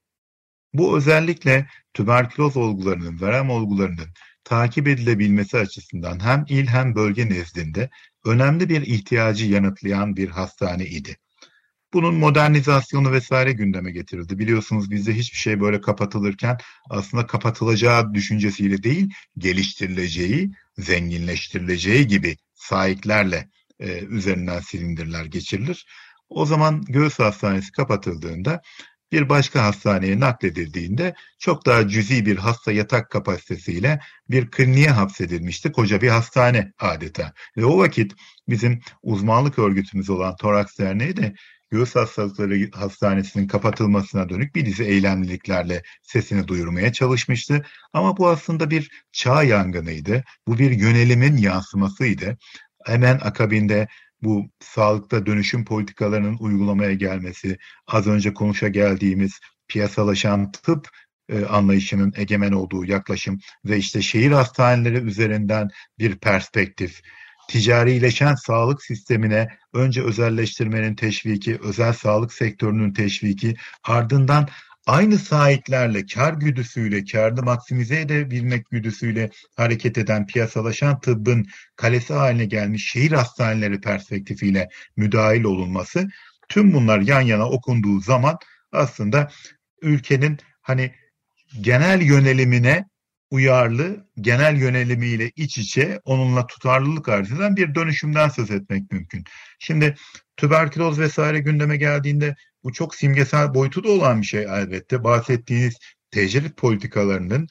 Bu özellikle tüberküloz olgularının, verem olgularının takip edilebilmesi açısından hem il hem bölge nezdinde önemli bir ihtiyacı yanıtlayan bir hastane idi. Bunun modernizasyonu vesaire gündeme getirildi. Biliyorsunuz bizde hiçbir şey böyle kapatılırken aslında kapatılacağı düşüncesiyle değil, geliştirileceği, zenginleştirileceği gibi sahiplerle üzerinden silindirler geçirilir. O zaman göğüs hastanesi kapatıldığında, bir başka hastaneye nakledildiğinde çok daha cüzi bir hasta yatak kapasitesiyle bir kliniğe hapsedilmişti. Koca bir hastane adeta. Ve o vakit bizim uzmanlık örgütümüz olan Toraks Derneği de Göğüs Hastalıkları Hastanesi'nin kapatılmasına dönük bir dizi eylemliliklerle sesini duyurmaya çalışmıştı. Ama bu aslında bir çağ yangınıydı. Bu bir yönelimin yansımasıydı. Hemen akabinde bu sağlıkta dönüşüm politikalarının uygulamaya gelmesi, az önce konuşa geldiğimiz piyasalaşan tıp anlayışının egemen olduğu yaklaşım ve işte şehir hastaneleri üzerinden bir perspektif, ticarileşen sağlık sistemine önce özelleştirmenin teşviki, özel sağlık sektörünün teşviki, ardından aynı sahiplerle, kar güdüsüyle, kârını maksimize edebilmek güdüsüyle hareket eden piyasalaşan tıbbın kalesi haline gelmiş şehir hastaneleri perspektifiyle müdahil olunması, tüm bunlar yan yana okunduğu zaman aslında ülkenin hani genel yönelimine uyarlı, genel yönelimiyle iç içe, onunla tutarlılık arz eden bir dönüşümden söz etmek mümkün. Şimdi tüberküloz vesaire gündeme geldiğinde bu çok simgesel boyutu da olan bir şey elbette. Bahsettiğiniz tecrit politikalarının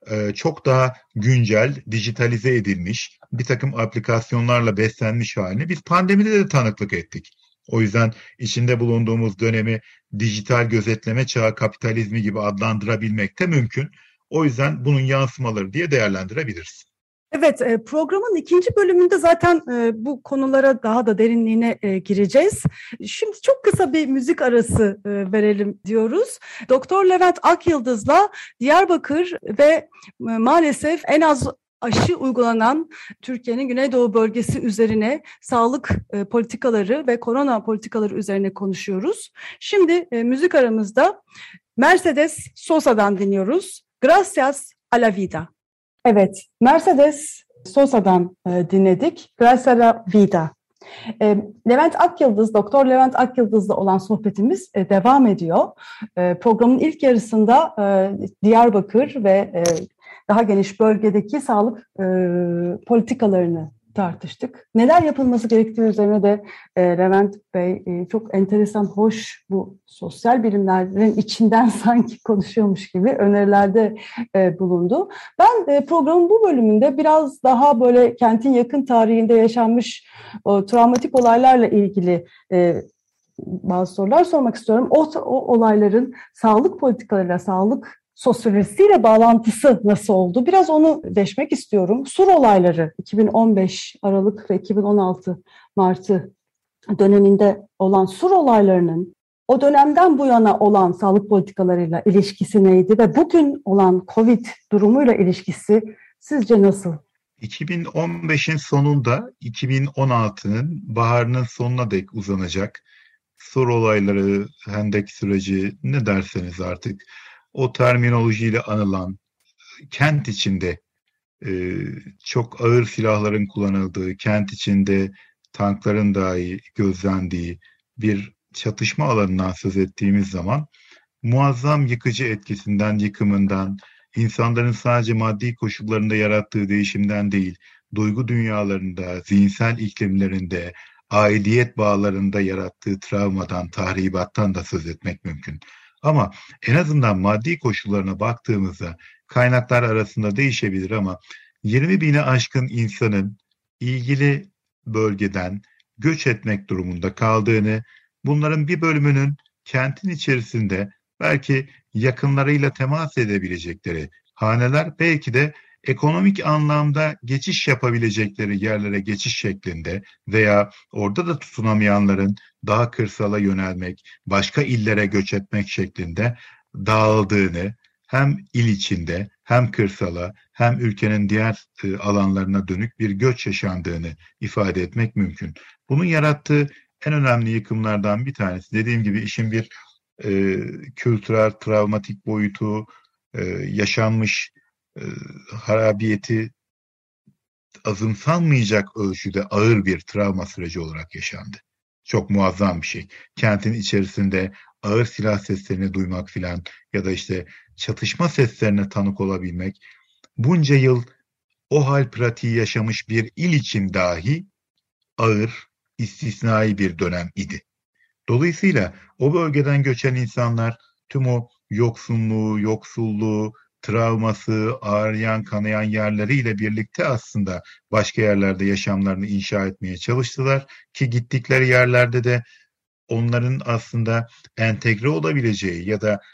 çok daha güncel, dijitalize edilmiş, bir takım aplikasyonlarla beslenmiş halini biz pandemide de tanıklık ettik. O yüzden içinde bulunduğumuz dönemi dijital gözetleme çağı kapitalizmi gibi adlandırabilmek de mümkün. O yüzden bunun yansımaları diye değerlendirebiliriz. Evet, programın ikinci bölümünde zaten bu konulara daha da derinliğine gireceğiz. Şimdi çok kısa bir müzik arası verelim diyoruz. Doktor Levent Akyıldız'la Diyarbakır ve maalesef en az aşı uygulanan Türkiye'nin Güneydoğu bölgesi üzerine sağlık politikaları ve korona politikaları üzerine konuşuyoruz. Şimdi müzik aramızda Mercedes Sosa'dan dinliyoruz. Gracias a la vida. Evet, Mercedes Sosa'dan dinledik. Gracias a la vida. Levent Akyıldız, Doktor Levent Akyıldız'la olan sohbetimiz devam ediyor. Programın ilk yarısında Diyarbakır ve daha geniş bölgedeki sağlık politikalarını tartıştık. Neler yapılması gerektiği üzerine de Levent Bey çok enteresan, hoş, bu sosyal bilimlerin içinden sanki konuşuyormuş gibi önerilerde bulundu. Ben programın bu bölümünde biraz daha böyle kentin yakın tarihinde yaşanmış travmatik olaylarla ilgili bazı sorular sormak istiyorum. O olayların sağlık politikalarıyla, sağlık sosyolojisiyle bağlantısı nasıl oldu? Biraz onu deşmek istiyorum. Sur olayları 2015 Aralık ve 2016 Mart'ı döneminde olan Sur olaylarının o dönemden bu yana olan sağlık politikalarıyla ilişkisi neydi ve bugün olan Covid durumuyla ilişkisi sizce nasıl? 2015'in sonunda 2016'nın baharının sonuna dek uzanacak Sur olayları, Hendek süreci, ne derseniz artık, o terminolojiyle anılan, kent içinde çok ağır silahların kullanıldığı, kent içinde tankların dahi gözlendiği bir çatışma alanından söz ettiğimiz zaman muazzam yıkıcı etkisinden, yıkımından, insanların sadece maddi koşullarında yarattığı değişimden değil, duygu dünyalarında, zihinsel iklimlerinde, aidiyet bağlarında yarattığı travmadan, tahribattan da söz etmek mümkün. Ama en azından maddi koşullarına baktığımızda kaynaklar arasında değişebilir ama 20 bine aşkın insanın ilgili bölgeden göç etmek durumunda kaldığını, bunların bir bölümünün kentin içerisinde belki yakınlarıyla temas edebilecekleri haneler, belki de ekonomik anlamda geçiş yapabilecekleri yerlere geçiş şeklinde veya orada da tutunamayanların daha kırsala yönelmek, başka illere göç etmek şeklinde dağıldığını, hem il içinde hem kırsala hem ülkenin diğer alanlarına dönük bir göç yaşandığını ifade etmek mümkün. Bunun yarattığı en önemli yıkımlardan bir tanesi, dediğim gibi, işin bir kültürel, travmatik boyutu, yaşanmış harabiyeti azımsanmayacak ölçüde ağır bir travma süreci olarak yaşandı. Çok muazzam bir şey. Kentin içerisinde ağır silah seslerini duymak filan ya da işte çatışma seslerine tanık olabilmek, bunca yıl o hal pratiği yaşamış bir il için dahi ağır, istisnai bir dönem idi. Dolayısıyla o bölgeden göçen insanlar tüm o yoksunluğu, yoksulluğu, travması, ağrıyan, kanayan yerleriyle birlikte aslında başka yerlerde yaşamlarını inşa etmeye çalıştılar ki gittikleri yerlerde de onların aslında entegre olabileceği ya da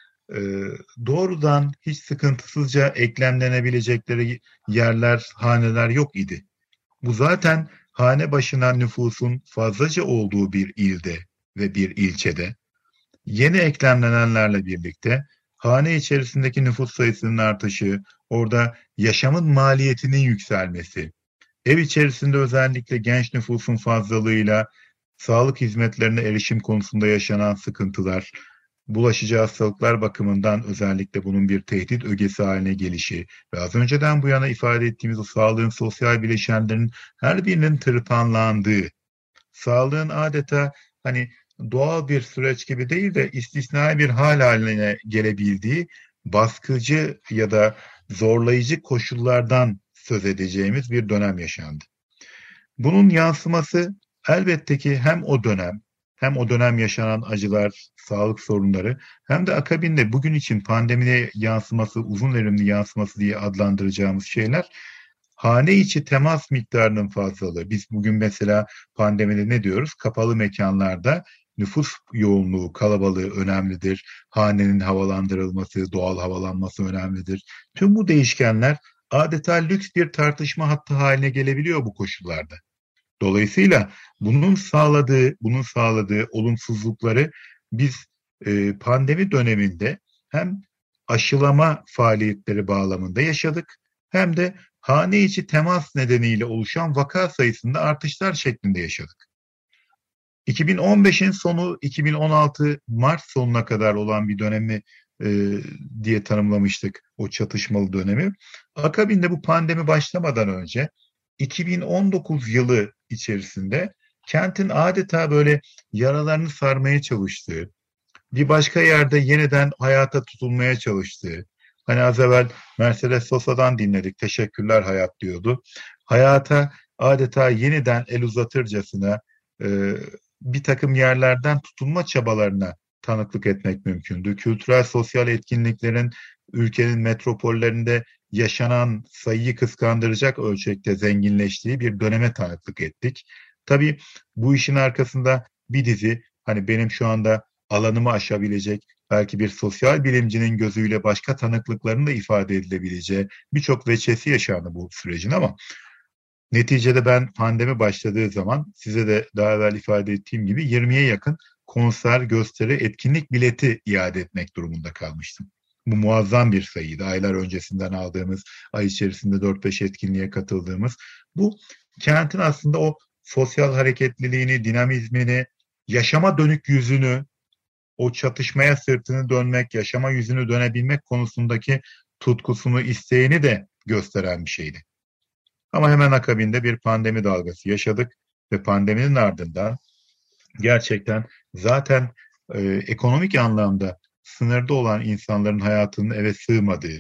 doğrudan hiç sıkıntısızca eklemlenebilecekleri yerler, haneler yok idi. Bu zaten hane başına nüfusun fazlaca olduğu bir ilde ve bir ilçede yeni eklemlenenlerle birlikte hane içerisindeki nüfus sayısının artışı, orada yaşamın maliyetinin yükselmesi, ev içerisinde özellikle genç nüfusun fazlalığıyla sağlık hizmetlerine erişim konusunda yaşanan sıkıntılar, bulaşıcı hastalıklar bakımından özellikle bunun bir tehdit ögesi haline gelişi ve az önceden bu yana ifade ettiğimiz o sağlığın sosyal bileşenlerinin her birinin tırpanlandığı, sağlığın adeta hani doğal bir süreç gibi değil de istisnai bir hal haline gelebildiği baskıcı ya da zorlayıcı koşullardan söz edeceğimiz bir dönem yaşandı. Bunun yansıması elbette ki hem o dönem yaşanan acılar, sağlık sorunları hem de akabinde bugün için pandemiye yansıması, uzun verimli yansıması diye adlandıracağımız şeyler, hane içi temas miktarının fazlalığı. Biz bugün mesela pandemide ne diyoruz? Kapalı mekanlarda nüfus yoğunluğu, kalabalığı önemlidir. Hanenin havalandırılması, doğal havalanması önemlidir. Tüm bu değişkenler adeta lüks bir tartışma hattı haline gelebiliyor bu koşullarda. Dolayısıyla bunun sağladığı olumsuzlukları biz pandemi döneminde hem aşılama faaliyetleri bağlamında yaşadık, hem de hane içi temas nedeniyle oluşan vaka sayısında artışlar şeklinde yaşadık. 2015'in sonu 2016 Mart sonuna kadar olan bir dönemi diye tanımlamıştık o çatışmalı dönemi. Akabinde bu pandemi başlamadan önce 2019 yılı içerisinde kentin adeta böyle yaralarını sarmaya çalıştığı, bir başka yerde yeniden hayata tutulmaya çalıştığı, hani az evvel Mercedes Sosa'dan dinledik, teşekkürler hayat diyordu. Hayata adeta yeniden el uzatırcasına bir takım yerlerden tutunma çabalarına tanıklık etmek mümkündü. Kültürel, sosyal etkinliklerin ülkenin metropollerinde yaşanan sayıyı kıskandıracak ölçekte zenginleştiği bir döneme tanıklık ettik. Tabii bu işin arkasında bir dizi, hani benim şu anda alanımı aşabilecek, belki bir sosyal bilimcinin gözüyle başka tanıklıkların da ifade edilebileceği birçok veçesi yaşandı bu sürecin, ama neticede ben pandemi başladığı zaman size de daha evvel ifade ettiğim gibi 20'ye yakın konser, gösteri, etkinlik bileti iade etmek durumunda kalmıştım. Bu muazzam bir sayıydı. Aylar öncesinden aldığımız, ay içerisinde 4-5 etkinliğe katıldığımız. Bu kentin aslında o sosyal hareketliliğini, dinamizmini, yaşama dönük yüzünü, o çatışmaya sırtını dönmek, yaşama yüzünü dönebilmek konusundaki tutkusunu, isteğini de gösteren bir şeydi. Ama hemen akabinde bir pandemi dalgası yaşadık ve pandeminin ardından gerçekten zaten ekonomik anlamda sınırda olan insanların hayatının eve sığmadığı,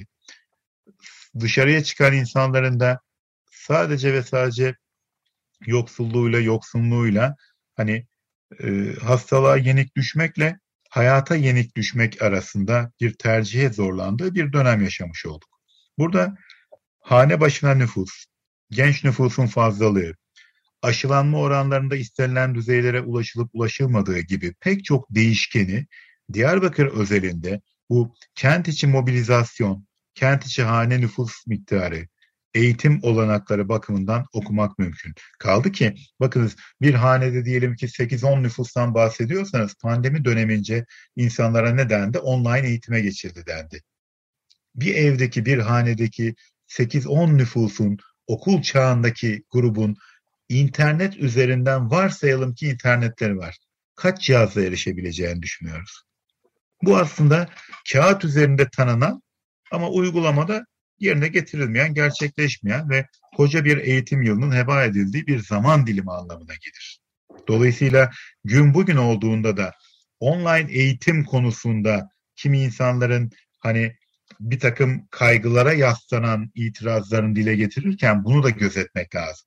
dışarıya çıkan insanların da sadece ve sadece yoksulluğuyla, yoksunluğuyla hani hastalığa yenik düşmekle hayata yenik düşmek arasında bir tercihe zorlandığı bir dönem yaşamış olduk. Burada hane başına nüfus, genç nüfusun fazlalığı, aşılanma oranlarında istenilen düzeylere ulaşılıp ulaşılmadığı gibi pek çok değişkeni Diyarbakır özelinde bu kent içi mobilizasyon, kent içi hane nüfus miktarı, eğitim olanakları bakımından okumak mümkün. Kaldı ki bakınız, bir hanede diyelim ki 8-10 nüfustan bahsediyorsanız pandemi dönemince insanlara ne dendi? Online eğitime geçildi dendi. Bir evdeki, bir hanedeki 8-10 nüfusun, okul çağındaki grubun internet üzerinden varsayalım ki internetleri var, kaç cihazla erişebileceğini düşünüyoruz. Bu aslında kağıt üzerinde tanınan ama uygulamada yerine getirilmeyen, gerçekleşmeyen ve koca bir eğitim yılının heba edildiği bir zaman dilimi anlamına gelir. Dolayısıyla gün bugün olduğunda da online eğitim konusunda kimi insanların hani bir takım kaygılara yaslanan itirazlarını dile getirirken bunu da gözetmek lazım.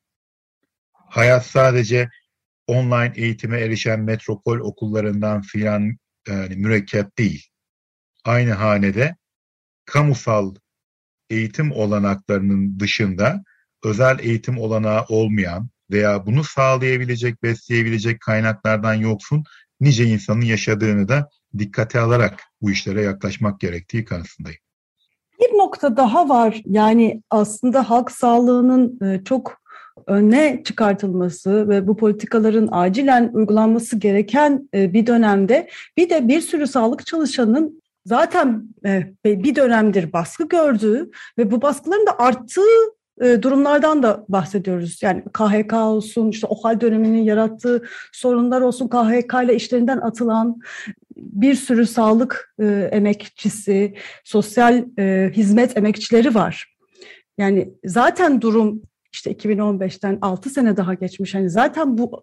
Hayat sadece online eğitime erişen metropol okullarından filan mürekkep değil. Aynı hanede kamusal eğitim olanaklarının dışında özel eğitim olanağı olmayan veya bunu sağlayabilecek, besleyebilecek kaynaklardan yoksun nice insanın yaşadığını da dikkate alarak bu işlere yaklaşmak gerektiği kanısındayım. Bir nokta daha var. Yani aslında halk sağlığının çok öne çıkartılması ve bu politikaların acilen uygulanması gereken bir dönemde bir de bir sürü sağlık çalışanının zaten bir dönemdir baskı gördüğü ve bu baskıların da arttığı durumlardan da bahsediyoruz. Yani KHK olsun, işte OHAL döneminin yarattığı sorunlar olsun, KHK ile işlerinden atılan bir sürü sağlık emekçisi, sosyal hizmet emekçileri var. Yani zaten durum işte 2015'ten 6 sene daha geçmiş. Yani zaten bu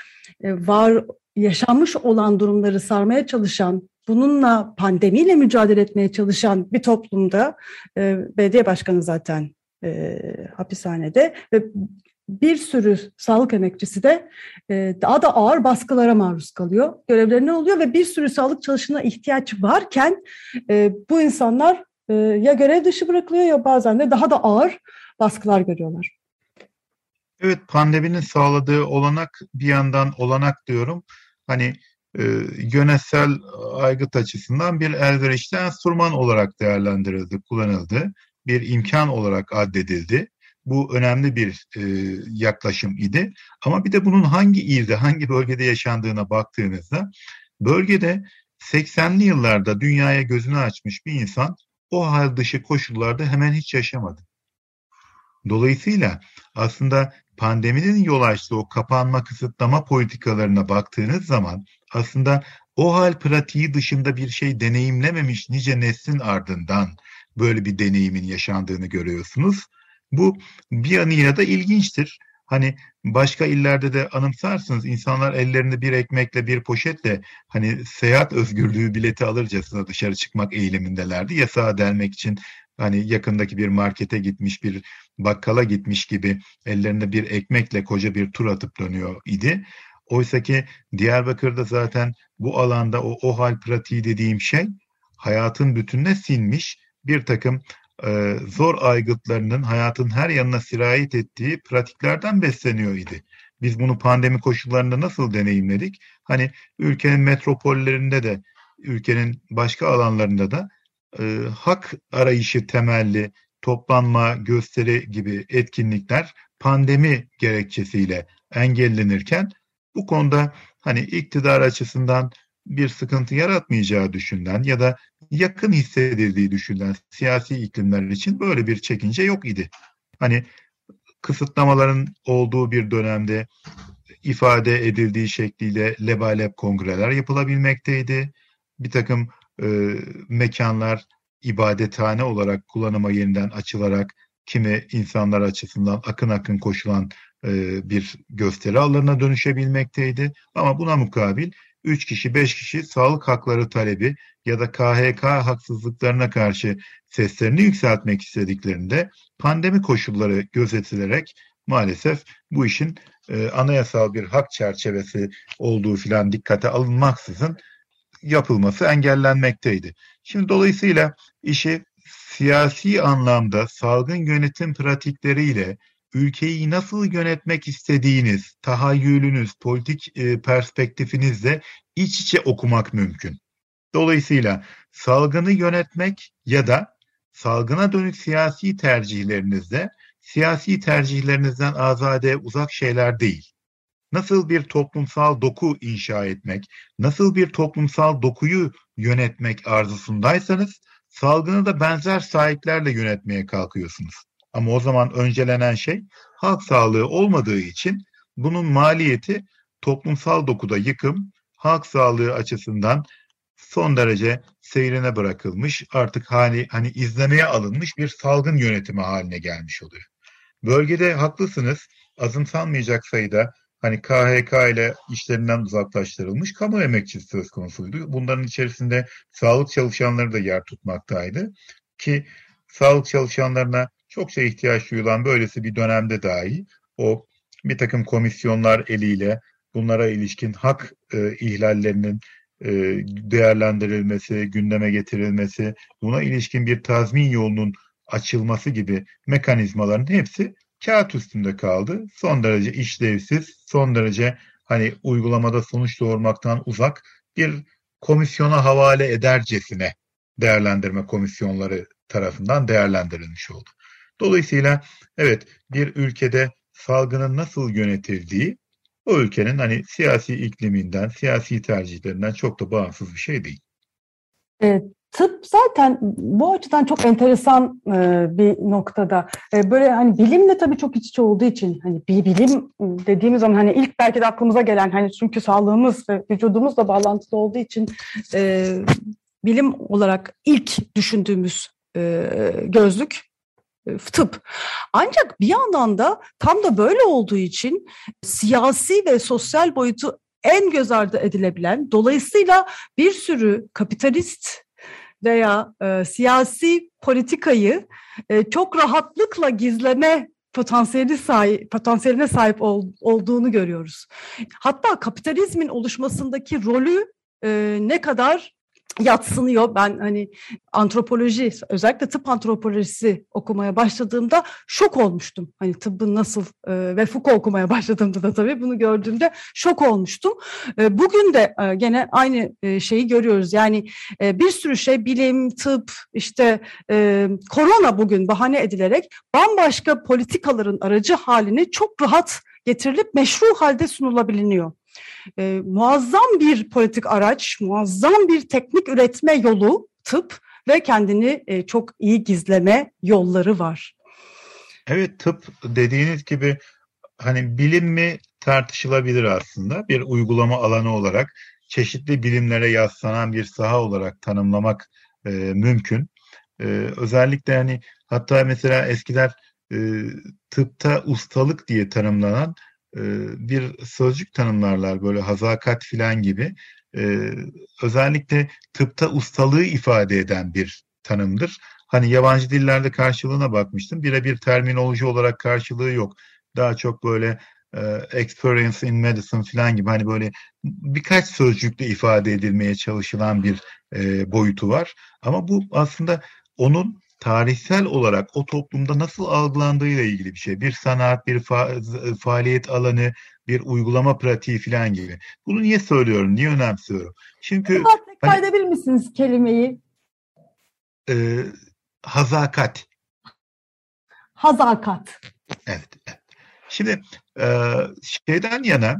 yaşanmış olan durumları sarmaya çalışan, bununla pandemiyle mücadele etmeye çalışan bir toplumda belediye başkanı zaten hapishanede ve bir sürü sağlık emekçisi de daha da ağır baskılara maruz kalıyor. Görevlerine oluyor ve bir sürü sağlık çalışanına ihtiyaç varken bu insanlar ya görev dışı bırakılıyor ya bazen de daha da ağır baskılar görüyorlar. Evet, pandeminin sağladığı olanak, bir yandan olanak diyorum, hani yönetsel aygıt açısından bir elverişli enstrüman olarak değerlendirildi, kullanıldı, bir imkan olarak addedildi. Bu önemli bir yaklaşım idi. Ama bir de bunun hangi ilde, hangi bölgede yaşandığına baktığınızda, bölgede 80'li yıllarda dünyaya gözünü açmış bir insan o hal dışı koşullarda hemen hiç yaşamadı. Dolayısıyla aslında pandeminin yol açtığı o kapanma, kısıtlama politikalarına baktığınız zaman aslında o hal pratiği dışında bir şey deneyimlememiş nice neslin ardından böyle bir deneyimin yaşandığını görüyorsunuz. Bu bir yanıyla da ilginçtir. Hani başka illerde de anımsarsınız, insanlar ellerinde bir ekmekle bir poşetle hani seyahat özgürlüğü bileti alırcasına dışarı çıkmak eğilimindelerdi. Yasağı delmek için hani yakındaki bir markete gitmiş, bir bakkala gitmiş gibi ellerinde bir ekmekle koca bir tur atıp dönüyor idi. Oysa ki Diyarbakır'da zaten bu alanda o hal pratiği dediğim şey hayatın bütününe sinmiş bir takım zor aygıtlarının hayatın her yanına sirayet ettiği pratiklerden besleniyor idi. Biz bunu pandemi koşullarında nasıl deneyimledik? Hani ülkenin metropollerinde de, ülkenin başka alanlarında da hak arayışı temelli toplanma, gösteri gibi etkinlikler pandemi gerekçesiyle engellenirken bu konuda hani iktidar açısından bir sıkıntı yaratmayacağı düşünülen ya da yakın hissedildiği düşünülen siyasi iklimler için böyle bir çekince yok idi. Hani kısıtlamaların olduğu bir dönemde ifade edildiği şekliyle lebalep kongreler yapılabilmekteydi. Bir takım mekanlar ibadethane olarak kullanıma yeniden açılarak kimi insanlar açısından akın akın koşulan bir gösteri alanına dönüşebilmekteydi. Ama buna mukabil 3 kişi, 5 kişi sağlık hakları talebi ya da KHK haksızlıklarına karşı seslerini yükseltmek istediklerinde pandemi koşulları gözetilerek maalesef bu işin anayasal bir hak çerçevesi olduğu filan dikkate alınmaksızın yapılması engellenmekteydi. Şimdi dolayısıyla işi siyasi anlamda salgın yönetim pratikleriyle ülkeyi nasıl yönetmek istediğiniz, tahayyülünüz, politik perspektifinizle iç içe okumak mümkün. Dolayısıyla salgını yönetmek ya da salgına dönük siyasi tercihlerinizde siyasi tercihlerinizden azade, uzak şeyler değil. Nasıl bir toplumsal doku inşa etmek, nasıl bir toplumsal dokuyu yönetmek arzusundaysanız salgını da benzer sahiplerle yönetmeye kalkıyorsunuz. Ama o zaman öncelenen şey halk sağlığı olmadığı için bunun maliyeti toplumsal dokuda yıkım, halk sağlığı açısından son derece seyrine bırakılmış, artık hani izlemeye alınmış bir salgın yönetimi haline gelmiş oluyor. Bölgede haklısınız, azımsanmayacak sayıda hani KHK ile işlerinden uzaklaştırılmış kamu emekçisi söz konusuydu. Bunların içerisinde sağlık çalışanları da yer tutmaktaydı ki sağlık çalışanlarına çokça ihtiyaç duyulan böylesi bir dönemde dahi o bir takım komisyonlar eliyle bunlara ilişkin hak ihlallerinin değerlendirilmesi, gündeme getirilmesi, buna ilişkin bir tazmin yolunun açılması gibi mekanizmaların hepsi kağıt üstünde kaldı. Son derece işlevsiz, son derece hani uygulamada sonuç doğurmaktan uzak bir komisyona havale edercesine değerlendirme komisyonları tarafından değerlendirilmiş oldu. Dolayısıyla evet, bir ülkede salgının nasıl yönetildiği o ülkenin hani siyasi ikliminden, siyasi tercihlerinden çok da bağımsız bir şey değil. Tıp zaten bu açıdan çok enteresan bir noktada. Böyle hani bilimle tabii çok iç içe olduğu için hani bir bilim dediğimiz zaman hani ilk belki de aklımıza gelen hani çünkü sağlığımız ve vücudumuzla bağlantılı olduğu için bilim olarak ilk düşündüğümüz gözlük tıp. Ancak bir yandan da tam da böyle olduğu için siyasi ve sosyal boyutu en göz ardı edilebilen, dolayısıyla bir sürü kapitalist veya siyasi politikayı çok rahatlıkla gizleme potansiyeline sahip olduğunu görüyoruz. Hatta kapitalizmin oluşmasındaki rolü ne kadar yadsınıyor. Ben hani antropoloji, özellikle tıp antropolojisi okumaya başladığımda şok olmuştum. Hani tıbbın nasıl ve Foucault okumaya başladığımda da tabii bunu gördüğümde şok olmuştum. Bugün de gene aynı şeyi görüyoruz. Yani bir sürü şey, bilim, tıp, işte korona bugün bahane edilerek bambaşka politikaların aracı haline çok rahat getirilip meşru halde sunulabiliyor. Muazzam bir politik araç, muazzam bir teknik üretme yolu tıp ve kendini çok iyi gizleme yolları var. Evet, tıp dediğiniz gibi hani bilim mi tartışılabilir aslında. Bir uygulama alanı olarak çeşitli bilimlere yaslanan bir saha olarak tanımlamak mümkün. Özellikle hani hatta mesela eskiler e, tıpta ustalık diye tanımlanan e, bir sözcük tanımlarlar böyle hazakat filan gibi. E, Özellikle tıpta ustalığı ifade eden bir tanımdır. Hani yabancı dillerde karşılığına bakmıştım. Birebir terminoloji olarak karşılığı yok. Daha çok böyle experience in medicine filan gibi hani böyle birkaç sözcükle ifade edilmeye çalışılan bir boyutu var. Ama bu aslında onun tarihsel olarak o toplumda nasıl algılandığıyla ilgili bir şey. Bir sanat, bir faaliyet alanı, bir uygulama pratiği falan gibi. Bunu niye söylüyorum, niye önemsiyorum? Çünkü Biraz tekrar hani edebilir misiniz kelimeyi? e, hazakat. Hazakat. Evet, evet. Şimdi şeyden yana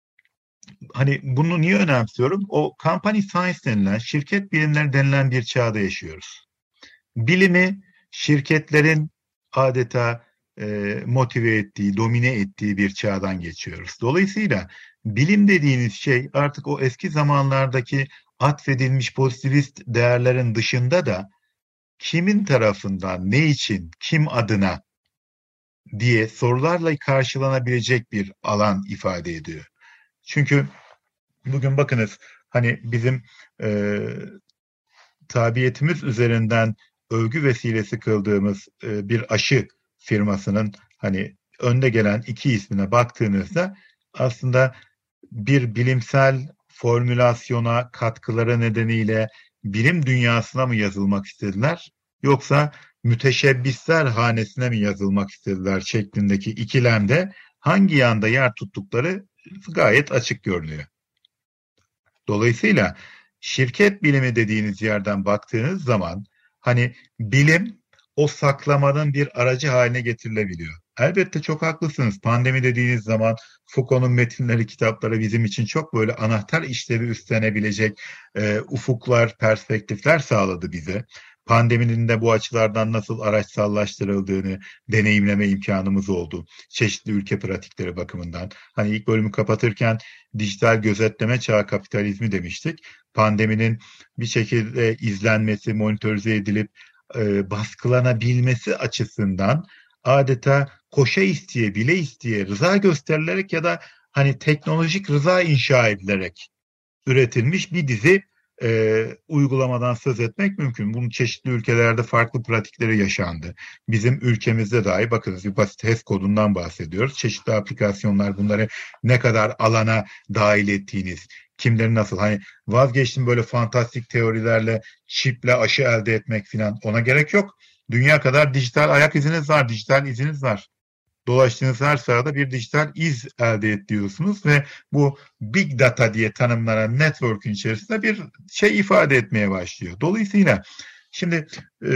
hani bunu niye önemsiyorum? O company science denilen, şirket bilimleri denilen bir çağda yaşıyoruz. Bilimi şirketlerin adeta motive ettiği, domine ettiği bir çağdan geçiyoruz. Dolayısıyla bilim dediğiniz şey artık o eski zamanlardaki atfedilmiş pozitivist değerlerin dışında da kimin tarafından, ne için, kim adına diye sorularla karşılanabilecek bir alan ifade ediyor. Çünkü bugün bakınız hani bizim e, tabiyetimiz üzerinden övgü vesilesi kıldığımız bir aşı firmasının hani önde gelen iki ismine baktığınızda aslında bir bilimsel formülasyona katkıları nedeniyle bilim dünyasına mı yazılmak istediler yoksa müteşebbisler hanesine mi yazılmak istediler şeklindeki ikilemde hangi yanda yer tuttukları gayet açık görünüyor. Dolayısıyla şirket bilimi dediğiniz yerden baktığınız zaman hani bilim o saklamanın bir aracı haline getirilebiliyor. Elbette çok haklısınız. Pandemi dediğiniz zaman Foucault'un metinleri, kitapları bizim için çok böyle anahtar işlevi üstlenebilecek ufuklar, perspektifler sağladı bize. Pandeminin de bu açılardan nasıl araçsallaştırıldığını deneyimleme imkanımız oldu. Çeşitli ülke pratikleri bakımından. Hani ilk bölümü kapatırken dijital gözetleme çağı kapitalizmi demiştik. Pandeminin bir şekilde izlenmesi, monitörize edilip baskılanabilmesi açısından adeta koşa isteye, bile isteye, rıza gösterilerek ya da hani teknolojik rıza inşa edilerek üretilmiş bir dizi uygulamadan söz etmek mümkün. Bunun çeşitli ülkelerde farklı pratikleri yaşandı. Bizim ülkemizde dahi bakınız bir basit HES kodundan bahsediyoruz. Çeşitli aplikasyonlar bunları ne kadar alana dahil ettiğiniz, kimleri nasıl hani vazgeçtim böyle fantastik teorilerle çiple aşı elde etmek falan ona gerek yok. Dünya kadar dijital ayak iziniz var, dijital iziniz var. Dolaştığınız her sahada bir dijital iz elde ediyorsunuz ve bu big data diye tanımlanan network'ün içerisinde bir şey ifade etmeye başlıyor. Dolayısıyla şimdi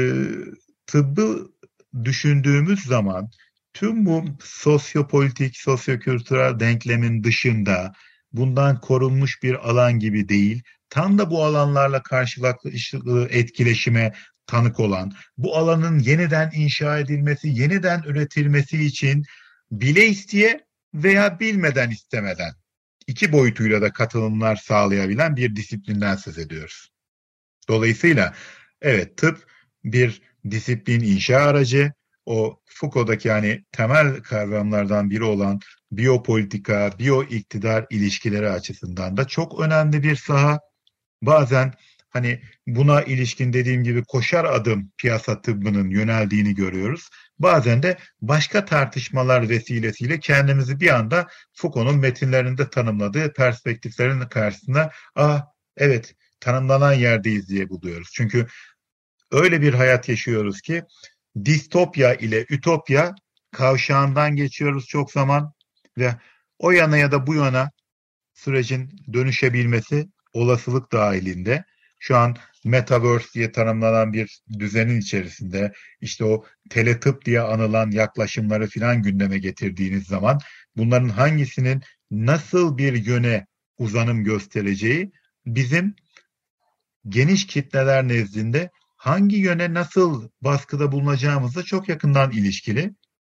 tıbbı düşündüğümüz zaman tüm bu sosyopolitik, sosyokültürel denklemin dışında bundan korunmuş bir alan gibi değil, tam da bu alanlarla karşılıklı etkileşime tanık olan, bu alanın yeniden inşa edilmesi, yeniden üretilmesi için bile isteye veya bilmeden istemeden iki boyutuyla da katılımlar sağlayabilen bir disiplinden söz ediyoruz. Dolayısıyla evet tıp bir disiplin inşa aracı, o Foucault'daki hani temel kavramlardan biri olan biyopolitika, biyoiktidar ilişkileri açısından da çok önemli bir saha. Bazen hani buna ilişkin dediğim gibi koşar adım piyasa tıbbının yöneldiğini görüyoruz. Bazen de başka tartışmalar vesilesiyle kendimizi bir anda Foucault'un metinlerinde tanımladığı perspektiflerin karşısında evet tanımlanan yerdeyiz diye buluyoruz. Çünkü öyle bir hayat yaşıyoruz ki distopya ile ütopya kavşağından geçiyoruz çok zaman ve o yana ya da bu yana sürecin dönüşebilmesi olasılık dahilinde. Şu an Metaverse diye tanımlanan bir düzenin içerisinde işte o teletıp diye anılan yaklaşımları filan gündeme getirdiğiniz zaman bunların hangisinin nasıl bir yöne uzanım göstereceği bizim geniş kitleler nezdinde hangi yöne nasıl baskıda bulunacağımızla çok yakından ilişkili.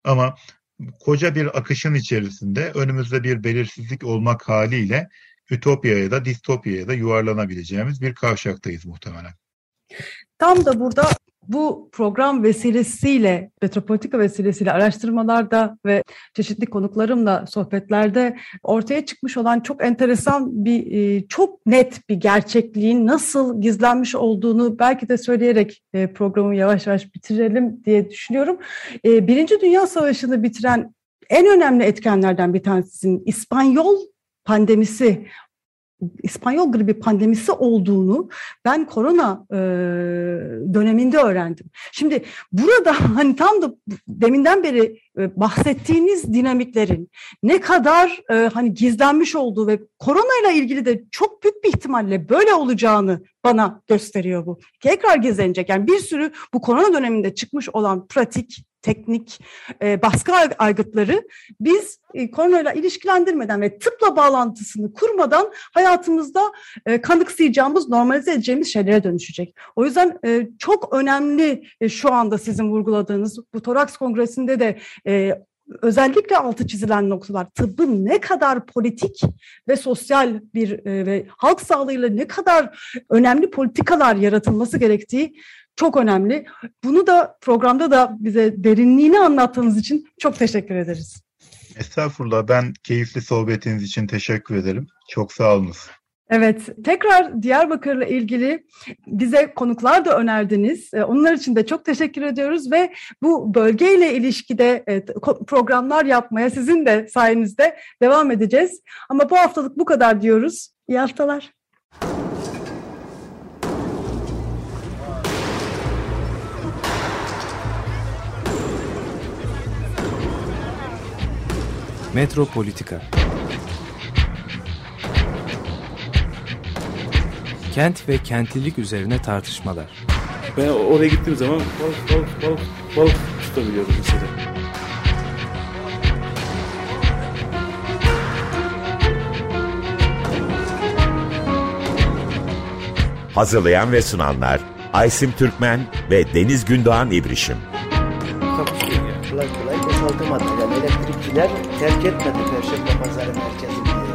Ama koca bir akışın içerisinde önümüzde bir belirsizlik olmak haliyle ütopyaya da distopyaya da yuvarlanabileceğimiz bir kavşaktayız muhtemelen. Tam da burada bu program vesilesiyle, Metropolitika vesilesiyle araştırmalarda ve çeşitli konuklarımla sohbetlerde ortaya çıkmış olan çok enteresan bir, çok net bir gerçekliğin nasıl gizlenmiş olduğunu belki de söyleyerek programı yavaş yavaş bitirelim diye düşünüyorum. Birinci Dünya Savaşı'nı bitiren en önemli etkenlerden bir tanesinin İspanyol gribi pandemisi olduğunu ben korona döneminde öğrendim. Şimdi burada hani tam da deminden beri bahsettiğiniz dinamiklerin ne kadar hani gizlenmiş olduğu ve koronayla ilgili de çok büyük bir ihtimalle böyle olacağını bana gösteriyor bu. Tekrar gizlenecek. Yani bir sürü bu korona döneminde çıkmış olan pratik, teknik baskı aygıtları biz koronayla ilişkilendirmeden ve tıpla bağlantısını kurmadan hayatımızda kanıksayacağımız, normalize edeceğimiz şeylere dönüşecek. O yüzden çok önemli şu anda sizin vurguladığınız bu Toraks Kongresi'nde de özellikle altı çizilen noktalar, tıbbın ne kadar politik ve sosyal ve halk sağlığıyla ne kadar önemli politikalar yaratılması gerektiği çok önemli. Bunu da programda da bize derinliğini anlattığınız için çok teşekkür ederiz. Estağfurullah, ben keyifli sohbetiniz için teşekkür ederim. Çok sağ olunuz. Evet, tekrar Diyarbakır'la ilgili bize konuklar da önerdiniz. Onlar için de çok teşekkür ediyoruz ve bu bölgeyle ilişkide programlar yapmaya sizin de sayenizde devam edeceğiz. Ama bu haftalık bu kadar diyoruz. İyi haftalar. Metropolitika. Kent ve kentlilik üzerine tartışmalar. Ben oraya gittiğim zaman balık tutabiliyordum mesela. Hazırlayan ve sunanlar Aysim Türkmen ve Deniz Gündoğan İbrişim. Kolay kolay boşaltamadı. Yani elektrikçiler terk etmedi Perşembe Pazarı merkezini.